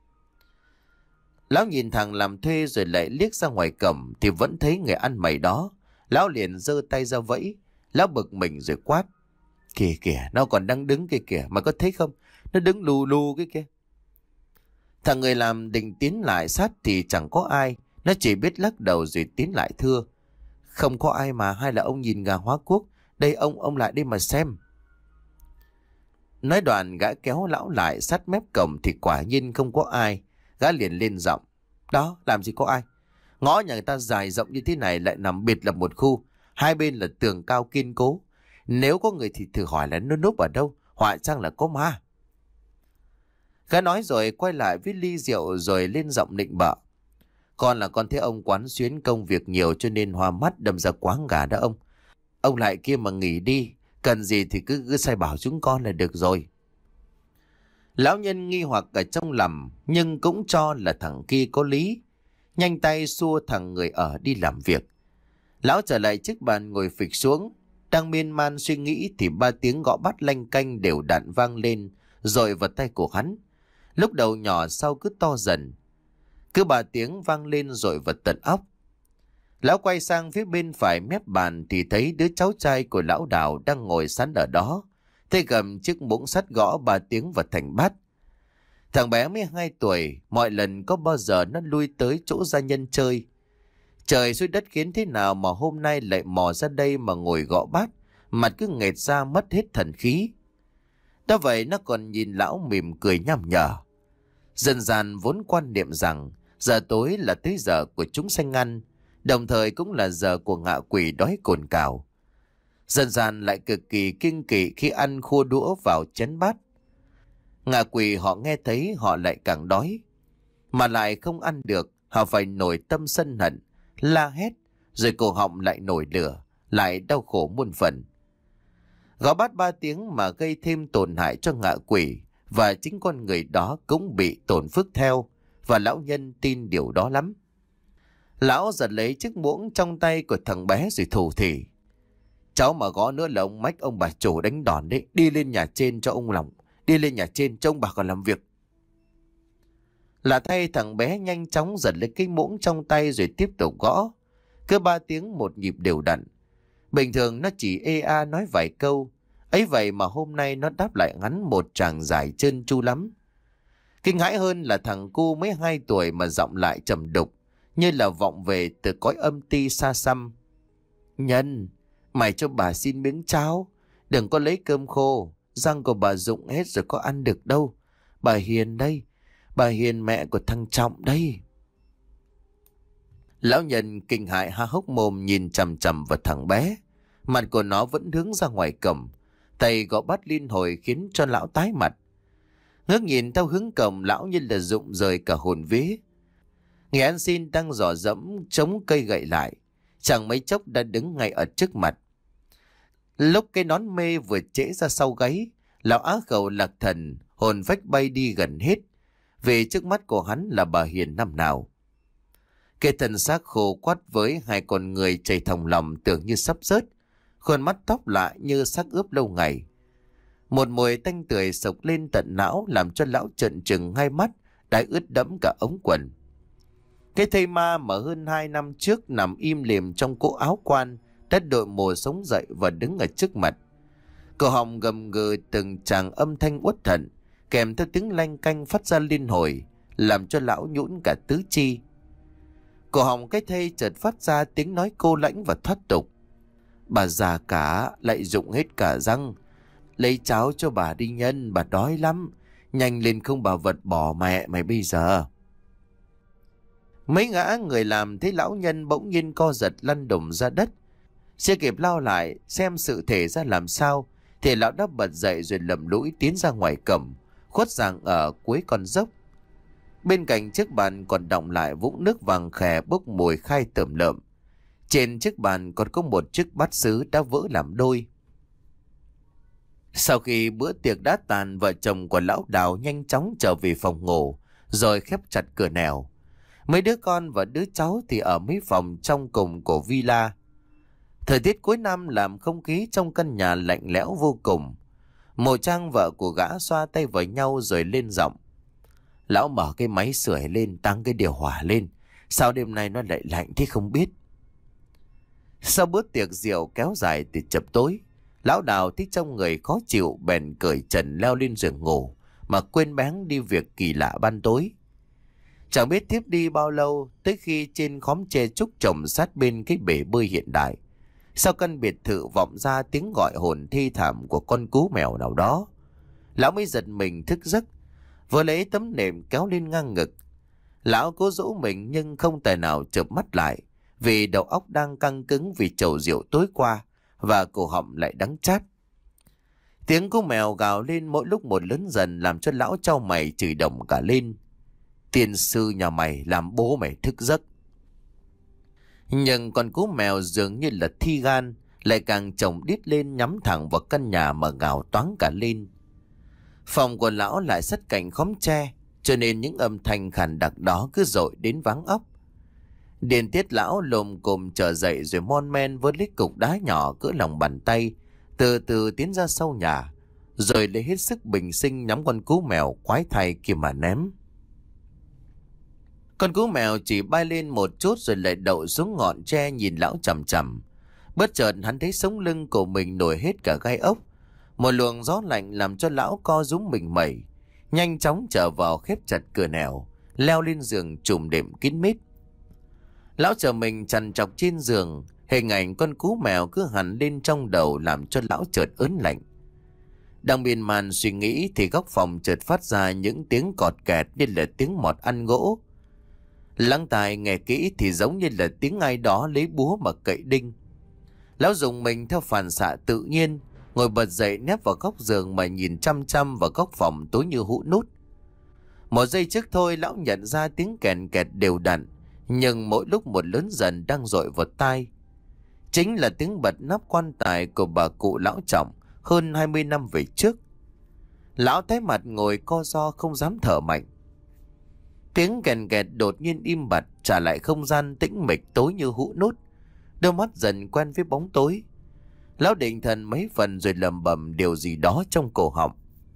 Lão nhìn thằng làm thuê rồi lại liếc ra ngoài cổng thì vẫn thấy người ăn mày đó. Lão liền giơ tay ra vẫy. Lão bực mình rồi quát: "Kìa kìa, nó còn đang đứng kia kìa, mà có thấy không? Nó đứng lù lù cái kia." Thằng người làm định tiến lại sát thì chẳng có ai. Nó chỉ biết lắc đầu rồi tiến lại thưa: "Không có ai mà, hay là ông nhìn gà hóa quốc? Đây ông, ông lại đây mà xem." Nói đoạn gã kéo lão lại sát mép cổng thì quả nhiên không có ai. Gã liền lên giọng: "Đó, làm gì có ai? Ngõ nhà người ta dài rộng như thế này lại nằm biệt lập một khu. Hai bên là tường cao kiên cố. Nếu có người thì thử hỏi là nó núp ở đâu, họa chăng là có ma." Gã nói rồi quay lại với ly rượu rồi lên giọng nịnh bợ: "Con là con thấy ông quán xuyến công việc nhiều cho nên hoa mắt đâm ra quáng gà đó ông. Ông lại kia mà nghỉ đi, cần gì thì cứ, cứ sai bảo chúng con là được rồi." Lão nhân nghi hoặc ở trong lòng nhưng cũng cho là thằng kia có lý. Nhanh tay xua thằng người ở đi làm việc. Lão trở lại chiếc bàn ngồi phịch xuống. Đang miên man suy nghĩ thì ba tiếng gõ bát lanh canh đều đặn vang lên rồi vào tay của hắn. Lúc đầu nhỏ sau cứ to dần. Cứ ba tiếng vang lên rồi vào tận óc. Lão quay sang phía bên phải mép bàn thì thấy đứa cháu trai của lão Đào đang ngồi sẵn ở đó. Tay cầm chiếc muỗng sắt gõ ba tiếng vào thành bát. Thằng bé mới hai tuổi, mọi lần có bao giờ nó lui tới chỗ gia nhân chơi. Trời xui đất khiến thế nào mà hôm nay lại mò ra đây mà ngồi gõ bát, mặt cứ nghệt ra mất hết thần khí. Đã vậy nó còn nhìn lão mỉm cười nham nhở. Dân gian vốn quan niệm rằng giờ tối là tới giờ của chúng sanh ăn, đồng thời cũng là giờ của ngạ quỷ đói cồn cào. Dân gian lại cực kỳ kiêng kỵ khi ăn khua đũa vào chén bát. Ngạ quỷ họ nghe thấy họ lại càng đói, mà lại không ăn được, họ phải nổi tâm sân hận, la hét, rồi cổ họng lại nổi lửa, lại đau khổ muôn phần. Gõ bát ba tiếng mà gây thêm tổn hại cho ngạ quỷ, và chính con người đó cũng bị tổn phước theo, và lão nhân tin điều đó lắm. Lão giật lấy chiếc muỗng trong tay của thằng bé rồi thủ thỉ: "Cháu mà gõ nữa là ông mách ông bà chủ đánh đòn đấy, đi lên nhà trên cho ông lòng, đi lên nhà trên cho ông bà còn làm việc." Là thay thằng bé nhanh chóng giật lấy cái muỗng trong tay rồi tiếp tục gõ. Cứ ba tiếng một nhịp đều đặn. Bình thường nó chỉ ê a nói vài câu, ấy vậy mà hôm nay nó đáp lại ngắn một tràng dài trơn tru lắm. Kinh hãi hơn là thằng cu mới hai tuổi mà giọng lại trầm đục, như là vọng về từ cõi âm ti xa xăm: "Nhân, mày cho bà xin miếng cháo, đừng có lấy cơm khô, răng của bà rụng hết rồi có ăn được đâu. Bà Hiền đây, bà Hiền mẹ của thằng Trọng đây." Lão nhân kinh hãi há hốc mồm nhìn chằm chằm vào thằng bé. Mặt của nó vẫn hướng ra ngoài cổng, tay gõ bát liên hồi khiến cho lão tái mặt. Ngước nhìn theo hướng cổng, lão như là rụng rời cả hồn vía. Người ăn xin đang dò dẫm chống cây gậy lại, chẳng mấy chốc đã đứng ngay ở trước mặt. Lúc cái nón mê vừa trễ ra sau gáy, lão á khẩu lạc thần, hồn phách bay đi gần hết, vì trước mắt của hắn là bà Hiền năm nào. Cái thân xác khô quắt với hai con người chảy thòng lòng tưởng như sắp rớt, khuôn mắt tóc lại như xác ướp lâu ngày. Một mùi tanh tưởi sộc lên tận não làm cho lão trợn trừng hai mắt đã ướt đẫm cả ống quần. Cái thây ma mà hơn hai năm trước nằm im lìm trong cỗ áo quan đã đội mồ sống dậy và đứng ở trước mặt. Cổ họng gầm gừ từng tràng âm thanh uất hận, kèm theo tiếng lanh canh phát ra liên hồi, làm cho lão nhũn cả tứ chi. Cổ họng cái thây chợt phát ra tiếng nói cô lãnh và thoát tục: "Bà già cả lại rụng hết cả răng, lấy cháo cho bà đi Nhân, bà đói lắm, nhanh lên không bà vật bỏ mẹ mày bây giờ." Mấy gã người làm thấy lão nhân bỗng nhiên co giật lăn đùng ra đất. Chưa kịp lao lại xem sự thể ra làm sao thì lão đã bật dậy rồi lầm lũi tiến ra ngoài cổng, khuất dạng ở cuối con dốc. Bên cạnh chiếc bàn còn đọng lại vũng nước vàng khè bốc mùi khai tởm lợm. Trên chiếc bàn còn có một chiếc bát sứ đã vỡ làm đôi. Sau khi bữa tiệc đã tàn, vợ chồng của lão Đào nhanh chóng trở về phòng ngủ rồi khép chặt cửa nẻo. Mấy đứa con và đứa cháu thì ở mấy phòng trong cùng của villa. Thời tiết cuối năm làm không khí trong căn nhà lạnh lẽo vô cùng. Mộ Trang vợ của gã xoa tay vào nhau rồi lên giọng: Lão mở cái máy sưởi lên, tăng cái điều hòa lên. Sao đêm nay nó lại lạnh thế không biết. Sau bữa tiệc rượu kéo dài từ chập tối, lão Đào thấy trong người khó chịu bèn cởi trần leo lên giường ngủ mà quên bén đi việc kỳ lạ ban tối. Chẳng biết thiếp đi bao lâu, tới khi trên khóm tre trúc trồng sát bên cái bể bơi hiện đại, sau căn biệt thự vọng ra tiếng gọi hồn thi thảm của con cú mèo nào đó. Lão mới giật mình thức giấc, vừa lấy tấm nệm kéo lên ngang ngực. Lão cố dỗ mình nhưng không tài nào chợp mắt lại, vì đầu óc đang căng cứng vì chầu rượu tối qua và cổ họng lại đắng chát. Tiếng cú mèo gào lên mỗi lúc một lớn dần làm cho lão chau mày chửi đồng cả lên: Tiên sư nhà mày làm bố mày thức giấc. Nhưng con cú mèo dường như là thi gan, lại càng chồng đít lên nhắm thẳng vào căn nhà mà gào toáng cả lên. Phòng của lão lại sát cạnh khóm tre, cho nên những âm thanh khàn đặc đó cứ dội đến váng óc. Điền Tiết lão lồm cồm trở dậy rồi mon men với lấy cục đá nhỏ cỡ lòng bàn tay, từ từ tiến ra sau nhà, rồi lấy hết sức bình sinh nhắm con cú mèo quái thai kia mà ném. Con cú mèo chỉ bay lên một chút rồi lại đậu xuống ngọn tre nhìn lão chằm chằm. Bất chợt hắn thấy sống lưng của mình nổi hết cả gai ốc. Một luồng gió lạnh làm cho lão co rúm mình mẩy, nhanh chóng trở vào khép chặt cửa nẻo, leo lên giường trùm đệm kín mít. Lão chờ mình trằn trọc trên giường, hình ảnh con cú mèo cứ hằn lên trong đầu làm cho lão chợt ớn lạnh. Đang miên man suy nghĩ thì góc phòng chợt phát ra những tiếng cọt kẹt như là tiếng mọt ăn gỗ. Lắng tai nghe kỹ thì giống như là tiếng ai đó lấy búa mà cậy đinh. Lão dùng mình theo phản xạ tự nhiên, ngồi bật dậy nép vào góc giường mà nhìn chăm chăm vào góc phòng tối như hũ nút. Một giây trước thôi lão nhận ra tiếng kèn kẹt đều đặn, nhưng mỗi lúc một lớn dần đang dội vào tai. Chính là tiếng bật nắp quan tài của bà cụ lão Trọng hơn hai mươi năm về trước. Lão tái mặt ngồi co ro không dám thở mạnh. Tiếng kèn kẹt đột nhiên im bặt, trả lại không gian tĩnh mịch tối như hũ nút. Đôi mắt dần quen với bóng tối. Lão định thần mấy phần rồi lầm bầm điều gì đó trong cổ họng.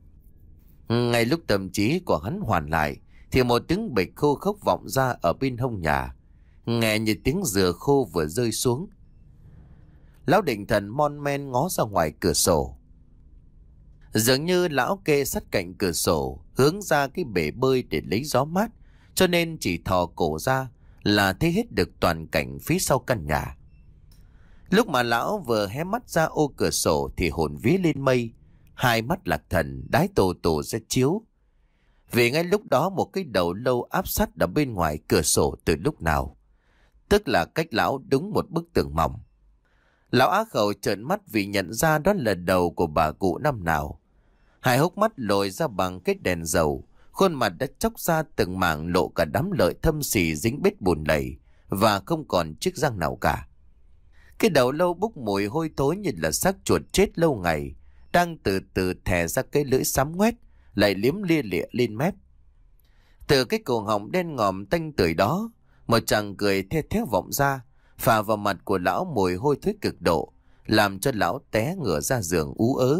Ngay lúc tâm trí của hắn hoàn lại thì một tiếng bịch khô khốc vọng ra ở bên hông nhà, nghe như tiếng dừa khô vừa rơi xuống. Lão định thần mon men ngó ra ngoài cửa sổ. Dường như lão kê sát cạnh cửa sổ hướng ra cái bể bơi để lấy gió mát, cho nên chỉ thò cổ ra là thấy hết được toàn cảnh phía sau căn nhà. Lúc mà lão vừa hé mắt ra ô cửa sổ thì hồn vía lên mây, hai mắt lạc thần đái tổ tổ ra chiếu. Vì ngay lúc đó một cái đầu lâu áp sát ở bên ngoài cửa sổ từ lúc nào, tức là cách lão đúng một bức tường mỏng. Lão á khẩu trợn mắt vì nhận ra đó là đầu của bà cụ năm nào. Hai hốc mắt lồi ra bằng cái đèn dầu, khuôn mặt đã chóc ra từng mảng lộ cả đám lợi thâm xì dính bết bùn lầy và không còn chiếc răng nào cả. Cái đầu lâu bốc mùi hôi thối như là xác chuột chết lâu ngày, đang từ từ thè ra cái lưỡi xám ngoét, lại liếm lia lịa lên mép. Từ cái cổ họng đen ngòm tanh tưởi đó, một chàng cười the thé vọng ra, phả vào mặt của lão mùi hôi thối cực độ, làm cho lão té ngửa ra giường ú ớ.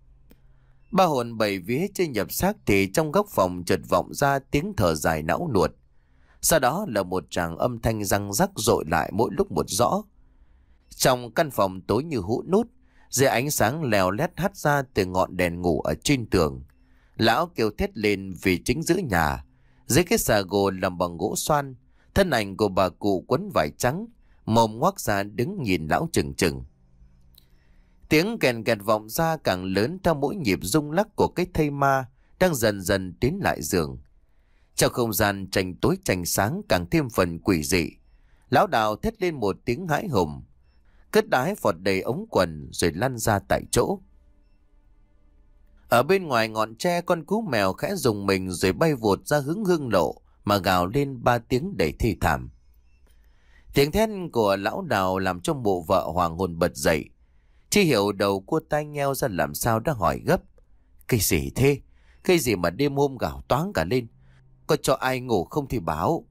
Ba hồn bảy vía chưa nhập xác thì trong góc phòng chợt vọng ra tiếng thở dài não nuột. Sau đó là một tràng âm thanh răng rắc dội lại mỗi lúc một rõ. Trong căn phòng tối như hũ nút, dưới ánh sáng lèo lét hắt ra từ ngọn đèn ngủ ở trên tường, lão kêu thét lên vì chính giữa nhà, dưới cái xà gồ làm bằng gỗ xoan, thân ảnh của bà cụ quấn vải trắng, mồm ngoác ra đứng nhìn lão chừng chừng. Tiếng kèn kẹt vọng ra càng lớn theo mỗi nhịp rung lắc của cái thây ma đang dần dần tiến lại giường. Trong không gian tranh tối tranh sáng càng thêm phần quỷ dị, lão Đào thét lên một tiếng hãi hùng, cất đái vọt đầy ống quần rồi lăn ra tại chỗ. Ở bên ngoài ngọn tre, con cú mèo khẽ rùng mình rồi bay vụt ra hướng hương lộ mà gào lên ba tiếng đầy thê thảm. Tiếng thét của lão Đào làm cho mụ vợ hoàng hồn bật dậy. Chi hiểu đầu cua tai nheo ra làm sao đã hỏi gấp: cái gì thế? Cái gì mà đêm hôm gào toáng cả lên? Có cho ai ngủ không thì báo.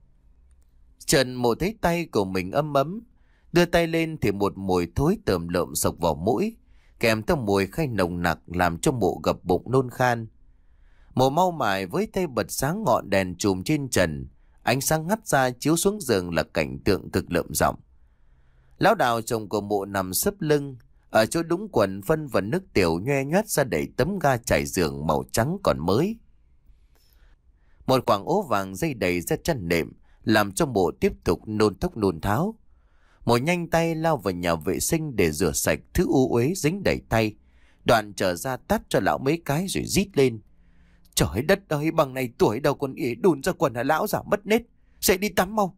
Trần mụ thấy tay của mình ấm ấm, đưa tay lên thì một mùi thối tởm lợm sộc vào mũi, kèm theo mùi khai nồng nặc làm cho mụ gập bụng nôn khan. Mụ mau mải với tay bật sáng ngọn đèn chùm trên trần, ánh sáng hắt ra chiếu xuống giường là cảnh tượng cực lợm giọng. Lão Đào chồng của mụ nằm xấp lưng, ở chỗ đúng quần phân và nước tiểu nhoe nhoét ra đầy tấm ga trải giường màu trắng còn mới. Một quảng ố vàng dây đầy ra chăn nệm làm cho mụ tiếp tục nôn thốc nôn tháo. Mụ nhanh tay lao vào nhà vệ sinh để rửa sạch thứ u uế dính đầy tay, đoạn trở ra tát cho lão mấy cái rồi rít lên: trời đất ơi, bằng này tuổi đâu còn ỉ đùn ra quần hả lão, giả mất nết, dậy đi tắm mau.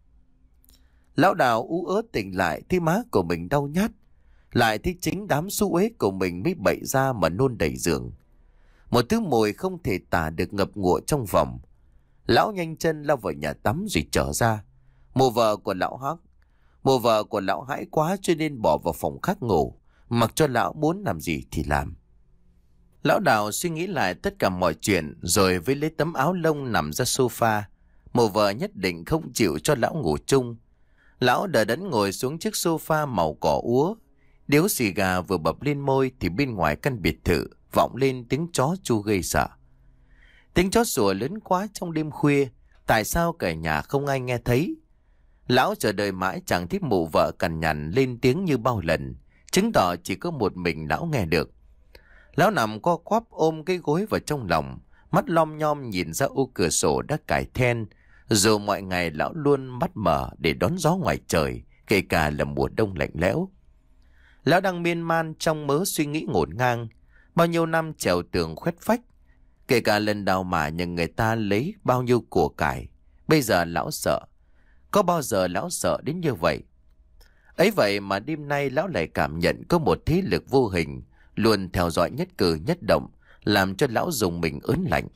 Lão Đào ú ớ tỉnh lại thấy má của mình đau nhát, lại thấy chính đám xú uế của mình mới bậy ra mà nôn đầy giường. Một thứ mùi không thể tả được ngập ngụa trong phòng. Lão nhanh chân lao vào nhà tắm rồi trở ra. Mụ vợ của lão hắc Mụ vợ của lão hãi quá cho nên bỏ vào phòng khác ngủ, mặc cho lão muốn làm gì thì làm. Lão Đào suy nghĩ lại tất cả mọi chuyện rồi với lấy tấm áo lông nằm ra sofa. Mụ vợ nhất định không chịu cho lão ngủ chung. Lão đờ đẫn ngồi xuống chiếc sofa màu cỏ úa, điếu xì gà vừa bập lên môi thì bên ngoài căn biệt thự vọng lên tiếng chó chu gây sợ. Tiếng chó sủa lớn quá trong đêm khuya, tại sao cả nhà không ai nghe thấy? Lão chờ đợi mãi chẳng thấy mụ vợ cằn nhằn lên tiếng như bao lần, chứng tỏ chỉ có một mình lão nghe được. Lão nằm co quắp ôm cái gối vào trong lòng, mắt lom nhom nhìn ra ô cửa sổ đã cài then. Dù mọi ngày lão luôn mắt mở để đón gió ngoài trời, kể cả là mùa đông lạnh lẽo. Lão đang miên man trong mớ suy nghĩ ngổn ngang. Bao nhiêu năm trèo tường khoét phách, kể cả lần đào mả nhà người ta lấy bao nhiêu của cải, bây giờ lão sợ. Có bao giờ lão sợ đến như vậy? Ấy vậy mà đêm nay lão lại cảm nhận có một thế lực vô hình luôn theo dõi nhất cử nhất động, làm cho lão dùng mình ớn lạnh.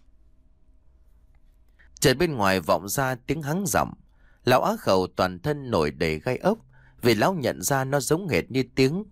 Trời bên ngoài vọng ra tiếng hắng giọng. Lão á khẩu toàn thân nổi đầy gai ốc, vì lão nhận ra nó giống hệt như tiếng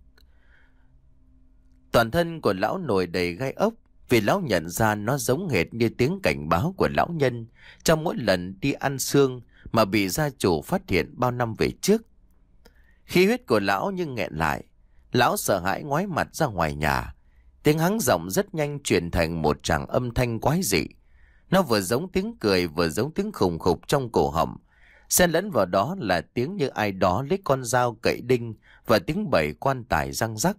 Toàn thân của lão nổi đầy gai ốc vì lão nhận ra nó giống hệt như tiếng cảnh báo của lão nhân trong mỗi lần đi ăn xương mà bị gia chủ phát hiện bao năm về trước. Khí huyết của lão như nghẹn lại, lão sợ hãi ngoái mặt ra ngoài nhà. Tiếng hắng giọng rất nhanh chuyển thành một tràng âm thanh quái dị. Nó vừa giống tiếng cười vừa giống tiếng khùng khục trong cổ họng, xen lẫn vào đó là tiếng như ai đó lấy con dao cậy đinh và tiếng bẩy quan tài răng rắc.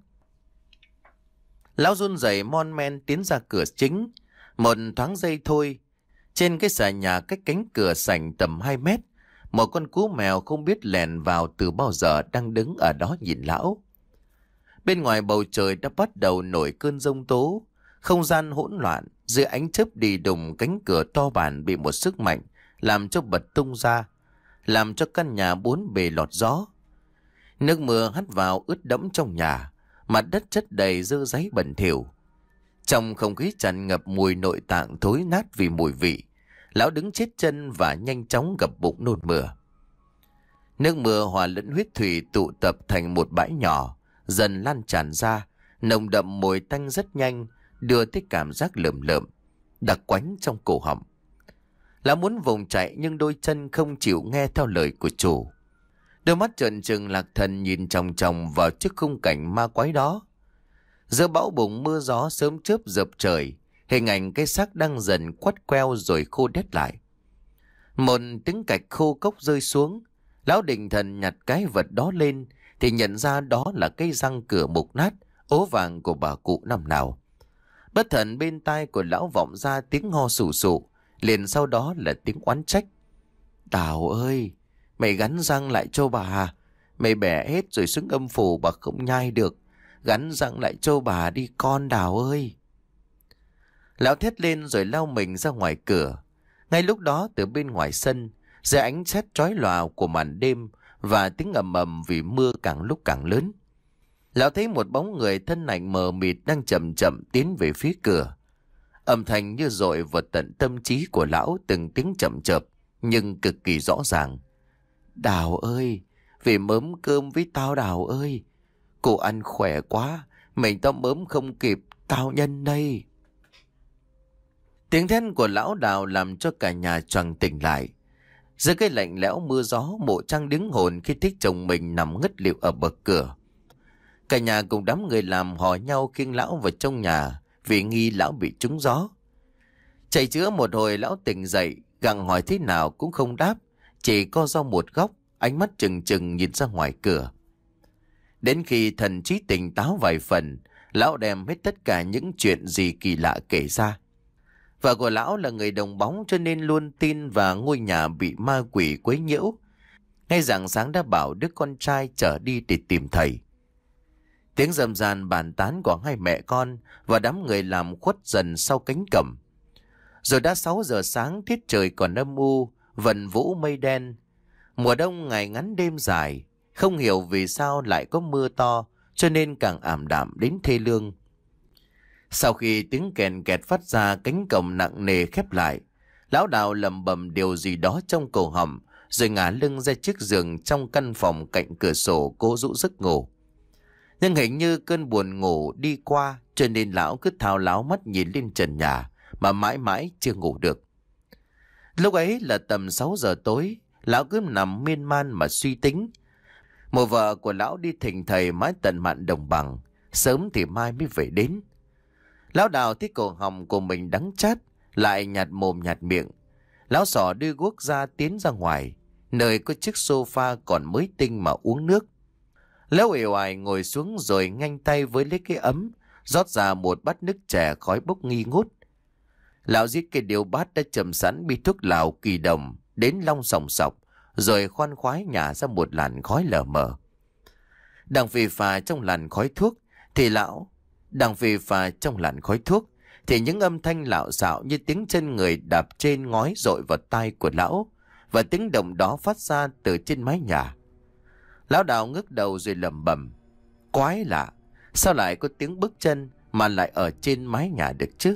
Lão run rẩy mon men tiến ra cửa chính. Một thoáng giây thôi, trên cái xà nhà cách cánh cửa sảnh tầm hai mét, một con cú mèo không biết lèn vào từ bao giờ đang đứng ở đó nhìn lão. Bên ngoài bầu trời đã bắt đầu nổi cơn giông tố, không gian hỗn loạn, dưới ánh chớp đi đùng cánh cửa to bản bị một sức mạnh làm cho bật tung ra, làm cho căn nhà bốn bề lọt gió. Nước mưa hắt vào ướt đẫm trong nhà, mặt đất chất đầy dơ dáy bẩn thỉu. Trong không khí tràn ngập mùi nội tạng thối nát vì mùi vị, lão đứng chết chân và nhanh chóng gập bụng nôn mửa. Nước mưa hòa lẫn huyết thủy tụ tập thành một bãi nhỏ, dần lan tràn ra, nồng đậm mùi tanh rất nhanh, đưa tới cảm giác lởm lởm, đặc quánh trong cổ họng. Lão muốn vùng chạy nhưng đôi chân không chịu nghe theo lời của chủ. Đôi mắt trợn trừng lạc thần nhìn chòng chòng vào chiếc khung cảnh ma quái đó. Giữa bão bùng mưa gió sớm chớp dập trời, hình ảnh cái xác đang dần quắt queo rồi khô đét lại. Một tiếng cạch khô cốc rơi xuống. Lão định thần nhặt cái vật đó lên thì nhận ra đó là cây răng cửa mục nát, ố vàng của bà cụ năm nào. Bất thần bên tai của lão vọng ra tiếng ho sù sụ, liền sau đó là tiếng oán trách. Đào ơi, mày gắn răng lại cho bà, mày bẻ hết rồi xứng âm phủ bà không nhai được. Gắn răng lại cho bà đi con Đào ơi. Lão thét lên rồi lao mình ra ngoài cửa. Ngay lúc đó từ bên ngoài sân, dưới ánh sét chói lòa của màn đêm và tiếng ầm ầm vì mưa càng lúc càng lớn, lão thấy một bóng người thân ảnh mờ mịt đang chậm chậm tiến về phía cửa. Âm thanh như dội vào tận tâm trí của lão, từng tiếng chậm chập nhưng cực kỳ rõ ràng. Đào ơi, về mớm cơm với tao Đào ơi. Cô ăn khỏe quá, mình tao mớm không kịp, tao nhân đây. Tiếng thét của lão Đào làm cho cả nhà choàng tỉnh lại. Dưới cái lạnh lẽo mưa gió, Mộ Trăng đứng hồn khi thấy chồng mình nằm ngất lịm ở bậc cửa. Cả nhà cùng đám người làm hò nhau khiêng lão vào trong nhà vì nghi lão bị trúng gió. Chạy chữa một hồi lão tỉnh dậy, gặng hỏi thế nào cũng không đáp, chỉ co ro một góc, ánh mắt trừng trừng nhìn ra ngoài cửa. Đến khi thần trí tỉnh táo vài phần, lão đem hết tất cả những chuyện gì kỳ lạ kể ra. Vợ của lão là người đồng bóng cho nên luôn tin vào ngôi nhà bị ma quỷ quấy nhiễu. Ngay rạng sáng đã bảo đứa con trai trở đi để tìm thầy. Tiếng rầm ràn bàn tán của hai mẹ con và đám người làm khuất dần sau cánh cổng. Rồi đã sáu giờ sáng, tiết trời còn âm u, vần vũ mây đen. Mùa đông ngày ngắn đêm dài, không hiểu vì sao lại có mưa to, cho nên càng ảm đạm đến thê lương. Sau khi tiếng kèn kẹt phát ra, cánh cổng nặng nề khép lại. Lão Đào lẩm bẩm điều gì đó trong cổ họng, rồi ngả lưng ra chiếc giường trong căn phòng cạnh cửa sổ cố dụ giấc ngủ. Nhưng hình như cơn buồn ngủ đi qua, cho nên lão cứ thao láo mắt nhìn lên trần nhà mà mãi mãi chưa ngủ được. Lúc ấy là tầm sáu giờ tối, lão cứ nằm miên man mà suy tính. Một vợ của lão đi thỉnh thầy mái tận mạn đồng bằng, sớm thì mai mới về đến. Lão Đào thấy cổ họng của mình đắng chát, lại nhạt mồm nhạt miệng. Lão xỏ đưa guốc ra tiến ra ngoài, nơi có chiếc sofa còn mới tinh mà uống nước. Lão uể oải ngồi xuống rồi nhanh tay với lấy cái ấm, rót ra một bát nước chè khói bốc nghi ngút. Lão giết cái điếu bát đã chầm sẵn bi thuốc lào kỳ đồng đến long sòng sọc, rồi khoan khoái nhả ra một làn khói lờ mờ. Đang phì phà trong làn khói thuốc thì lão đang phì phà trong làn khói thuốc thì những âm thanh lạo xạo như tiếng chân người đạp trên ngói dội vào tai của lão, và tiếng động đó phát ra từ trên mái nhà. Lão Đào ngước đầu rồi lẩm bẩm: quái lạ, sao lại có tiếng bước chân mà lại ở trên mái nhà được chứ?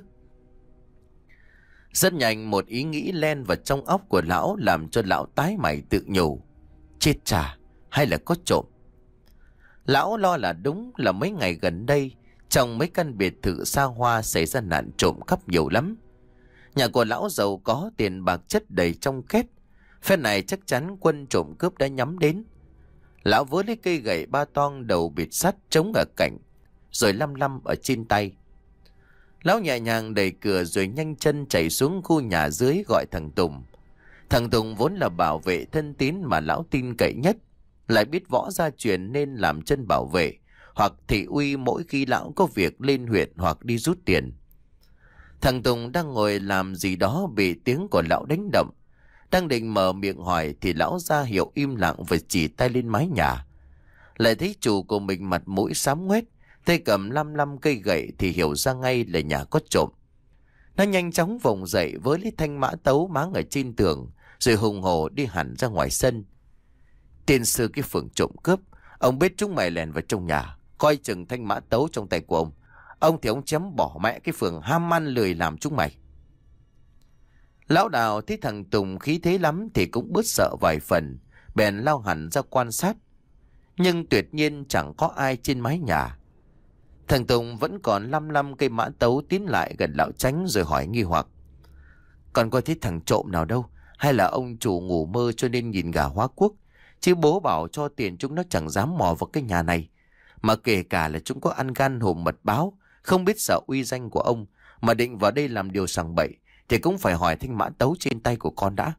Rất nhanh một ý nghĩ len vào trong óc của lão, làm cho lão tái mày tự nhủ: chết chà, hay là có trộm? Lão lo là đúng là mấy ngày gần đây trong mấy căn biệt thự xa hoa xảy ra nạn trộm cắp nhiều lắm. Nhà của lão giàu có, tiền bạc chất đầy trong két. Phen này chắc chắn quân trộm cướp đã nhắm đến. Lão vớ lấy cây gậy ba toang đầu bịt sắt chống ở cạnh, rồi lăm lăm ở trên tay. Lão nhẹ nhàng đẩy cửa rồi nhanh chân chạy xuống khu nhà dưới gọi thằng Tùng. Thằng Tùng vốn là bảo vệ thân tín mà lão tin cậy nhất, lại biết võ gia truyền nên làm chân bảo vệ hoặc thị uy mỗi khi lão có việc lên huyện hoặc đi rút tiền. Thằng Tùng đang ngồi làm gì đó bị tiếng của lão đánh động. Đang định mở miệng hỏi thì lão ra hiệu im lặng và chỉ tay lên mái nhà. Lại thấy chủ của mình mặt mũi xám ngoét, tay cầm lăm lăm cây gậy thì hiểu ra ngay là nhà có trộm. Nó nhanh chóng vùng dậy với lấy thanh mã tấu máng ở trên tường, rồi hùng hổ đi hẳn ra ngoài sân. Tiên sư cái phường trộm cướp, ông biết chúng mày lèn vào trong nhà, coi chừng thanh mã tấu trong tay của ông. Ông thì ông chém bỏ mẹ cái phường ham ăn lười làm chúng mày. Lão Đào thấy thằng Tùng khí thế lắm thì cũng bớt sợ vài phần, bèn lao hẳn ra quan sát. Nhưng tuyệt nhiên chẳng có ai trên mái nhà. Thằng Tùng vẫn còn lăm lăm cây mã tấu tiến lại gần lão Chánh rồi hỏi nghi hoặc: còn có thấy thằng trộm nào đâu? Hay là ông chủ ngủ mơ cho nên nhìn gà hóa quốc? Chứ bố bảo cho tiền chúng nó chẳng dám mò vào cái nhà này. Mà kể cả là chúng có ăn gan hùm mật báo, không biết sợ uy danh của ông, mà định vào đây làm điều sằng bậy, thì cũng phải hỏi thanh mã tấu trên tay của con đã.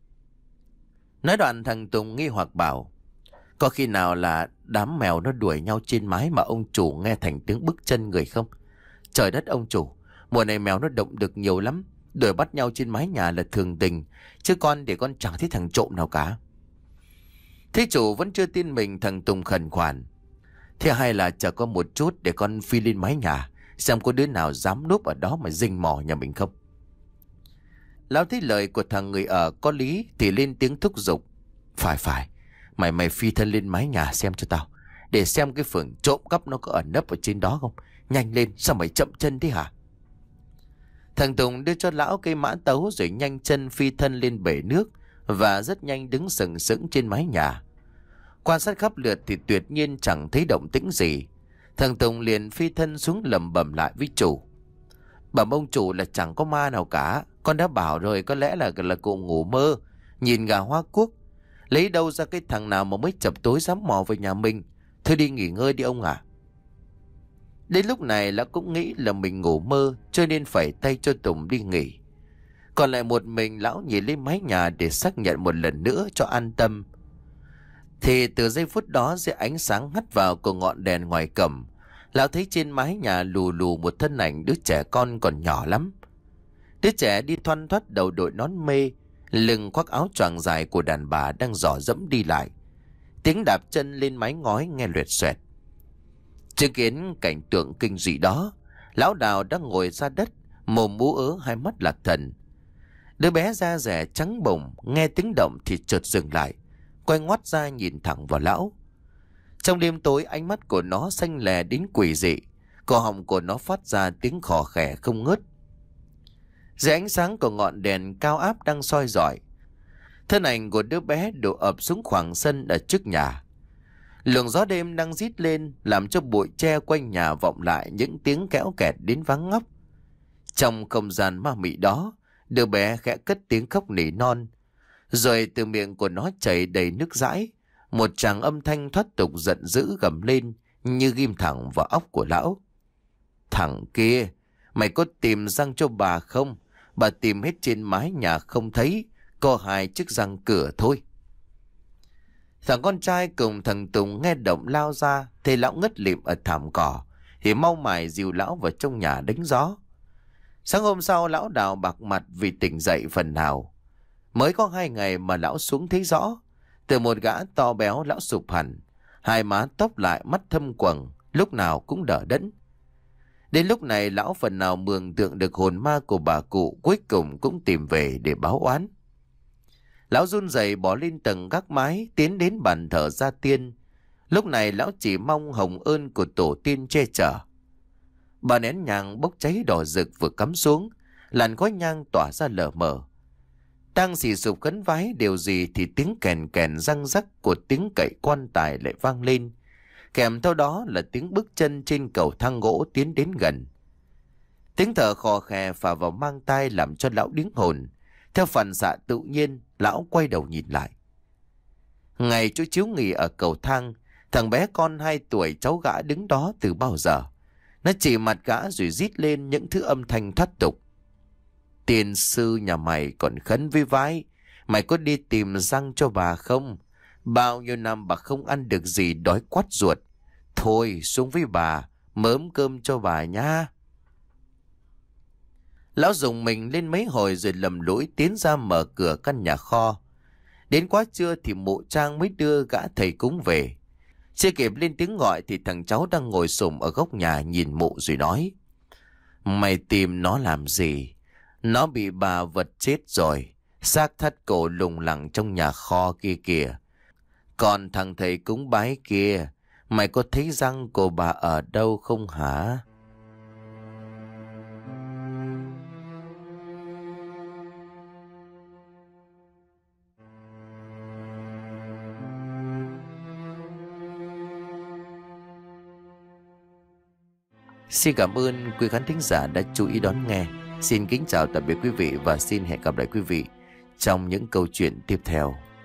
Nói đoạn thằng Tùng nghi hoặc bảo: có khi nào là đám mèo nó đuổi nhau trên mái mà ông chủ nghe thành tiếng bước chân người không? Trời đất ông chủ, mùa này mèo nó động được nhiều lắm, đuổi bắt nhau trên mái nhà là thường tình, chứ con để con chẳng thấy thằng trộm nào cả. Thế chủ vẫn chưa tin mình, thằng Tùng khẩn khoản: thế hay là chờ con một chút để con phi lên mái nhà, xem có đứa nào dám núp ở đó mà rình mò nhà mình không. Lão thấy lời của thằng người ở có lý thì lên tiếng thúc giục. Phải phải, mày mày phi thân lên mái nhà xem cho tao, để xem cái phường trộm cắp nó có ẩn nấp ở trên đó không. Nhanh lên, sao mày chậm chân thế hả? Thằng Tùng đưa cho lão cây mã tấu rồi nhanh chân phi thân lên bể nước và rất nhanh đứng sừng sững trên mái nhà. Quan sát khắp lượt thì tuyệt nhiên chẳng thấy động tĩnh gì. Thằng Tùng liền phi thân xuống lẩm bẩm lại với chủ. Bẩm ông chủ là chẳng có ma nào cả. Con đã bảo rồi, có lẽ là là cụ ngủ mơ, nhìn gà hoa cuốc. Lấy đâu ra cái thằng nào mà mới chập tối dám mò về nhà mình. Thôi đi nghỉ ngơi đi ông à. Đến lúc này lão cũng nghĩ là mình ngủ mơ, cho nên phải tay cho Tùng đi nghỉ. Còn lại một mình lão nhìn lên mái nhà để xác nhận một lần nữa cho an tâm. Thì từ giây phút đó dưới ánh sáng hắt vào của ngọn đèn ngoài cổng, lão thấy trên mái nhà lù lù một thân ảnh đứa trẻ con còn nhỏ lắm. Đứa trẻ đi thoăn thoắt, đầu đội nón mê, lưng khoác áo choàng dài của đàn bà đang dò dẫm đi lại. Tiếng đạp chân lên mái ngói nghe loẹt xoẹt. Chứng kiến cảnh tượng kinh dị đó, lão Đào đang ngồi ra đất, mồm ú ớ, hai mắt lạc thần. Đứa bé da dẻ trắng bồng nghe tiếng động thì chợt dừng lại, quay ngoắt ra nhìn thẳng vào lão. Trong đêm tối, ánh mắt của nó xanh lè đến quỷ dị, cổ họng của nó phát ra tiếng khò khè không ngớt. Dưới ánh sáng của ngọn đèn cao áp đang soi rọi, thân ảnh của đứa bé đổ ập xuống khoảng sân ở trước nhà. Luồng gió đêm đang rít lên làm cho bụi tre quanh nhà vọng lại những tiếng kéo kẹt đến váng ngóc. Trong không gian ma mị đó, đứa bé khẽ cất tiếng khóc nỉ non, rồi từ miệng của nó chảy đầy nước dãi. Một tràng âm thanh thoát tục giận dữ gầm lên như ghim thẳng vào óc của lão. Thằng kia, mày có tìm răng cho bà không? Bà tìm hết trên mái nhà không thấy, có hai chiếc răng cửa thôi. Thằng con trai cùng thằng Tùng nghe động lao ra, thấy lão ngất lịm ở thảm cỏ thì mau mải dìu lão vào trong nhà đánh gió. Sáng hôm sau, lão Đào bạc mặt vì tỉnh dậy phần nào. Mới có hai ngày mà lão xuống thấy rõ. Từ một gã to béo lão sụp hẳn, hai má tóc lại, mắt thâm quầng, lúc nào cũng đờ đẫn. Đến lúc này lão phần nào mường tượng được hồn ma của bà cụ cuối cùng cũng tìm về để báo oán. Lão run rẩy bỏ lên tầng gác mái, tiến đến bàn thờ gia tiên. Lúc này lão chỉ mong hồng ơn của tổ tiên che chở. Bà nén nhang bốc cháy đỏ rực vừa cắm xuống, làn khói nhang tỏa ra lờ mờ. Đang xì sụp khấn vái điều gì thì tiếng kèn kèn răng rắc của tiếng cậy quan tài lại vang lên. Kèm theo đó là tiếng bước chân trên cầu thang gỗ tiến đến gần. Tiếng thở khò khè phả vào mang tai làm cho lão điếng hồn. Theo phản xạ tự nhiên, lão quay đầu nhìn lại. Ngày chỗ chiếu nghỉ ở cầu thang, thằng bé con hai tuổi cháu gã đứng đó từ bao giờ. Nó chỉ mặt gã rồi rít lên những thứ âm thanh thoát tục. Tiên sư nhà mày còn khấn với vái, mày có đi tìm răng cho bà không? Bao nhiêu năm bà không ăn được gì, đói quắt ruột. Thôi xuống với bà, mớm cơm cho bà nha. Lão dùng mình lên mấy hồi rồi lầm lũi tiến ra mở cửa căn nhà kho. Đến quá trưa thì mụ Trang mới đưa gã thầy cúng về. Chưa kịp lên tiếng gọi thì thằng cháu đang ngồi xổm ở góc nhà nhìn mụ rồi nói: Mày tìm nó làm gì? Nó bị bà vật chết rồi, xác thắt cổ lủng lẳng trong nhà kho kia kìa. Còn thằng thầy cúng bái kia, mày có thấy răng của bà ở đâu không hả? Xin cảm ơn quý khán thính giả đã chú ý đón nghe. Xin kính chào tạm biệt quý vị và xin hẹn gặp lại quý vị trong những câu chuyện tiếp theo.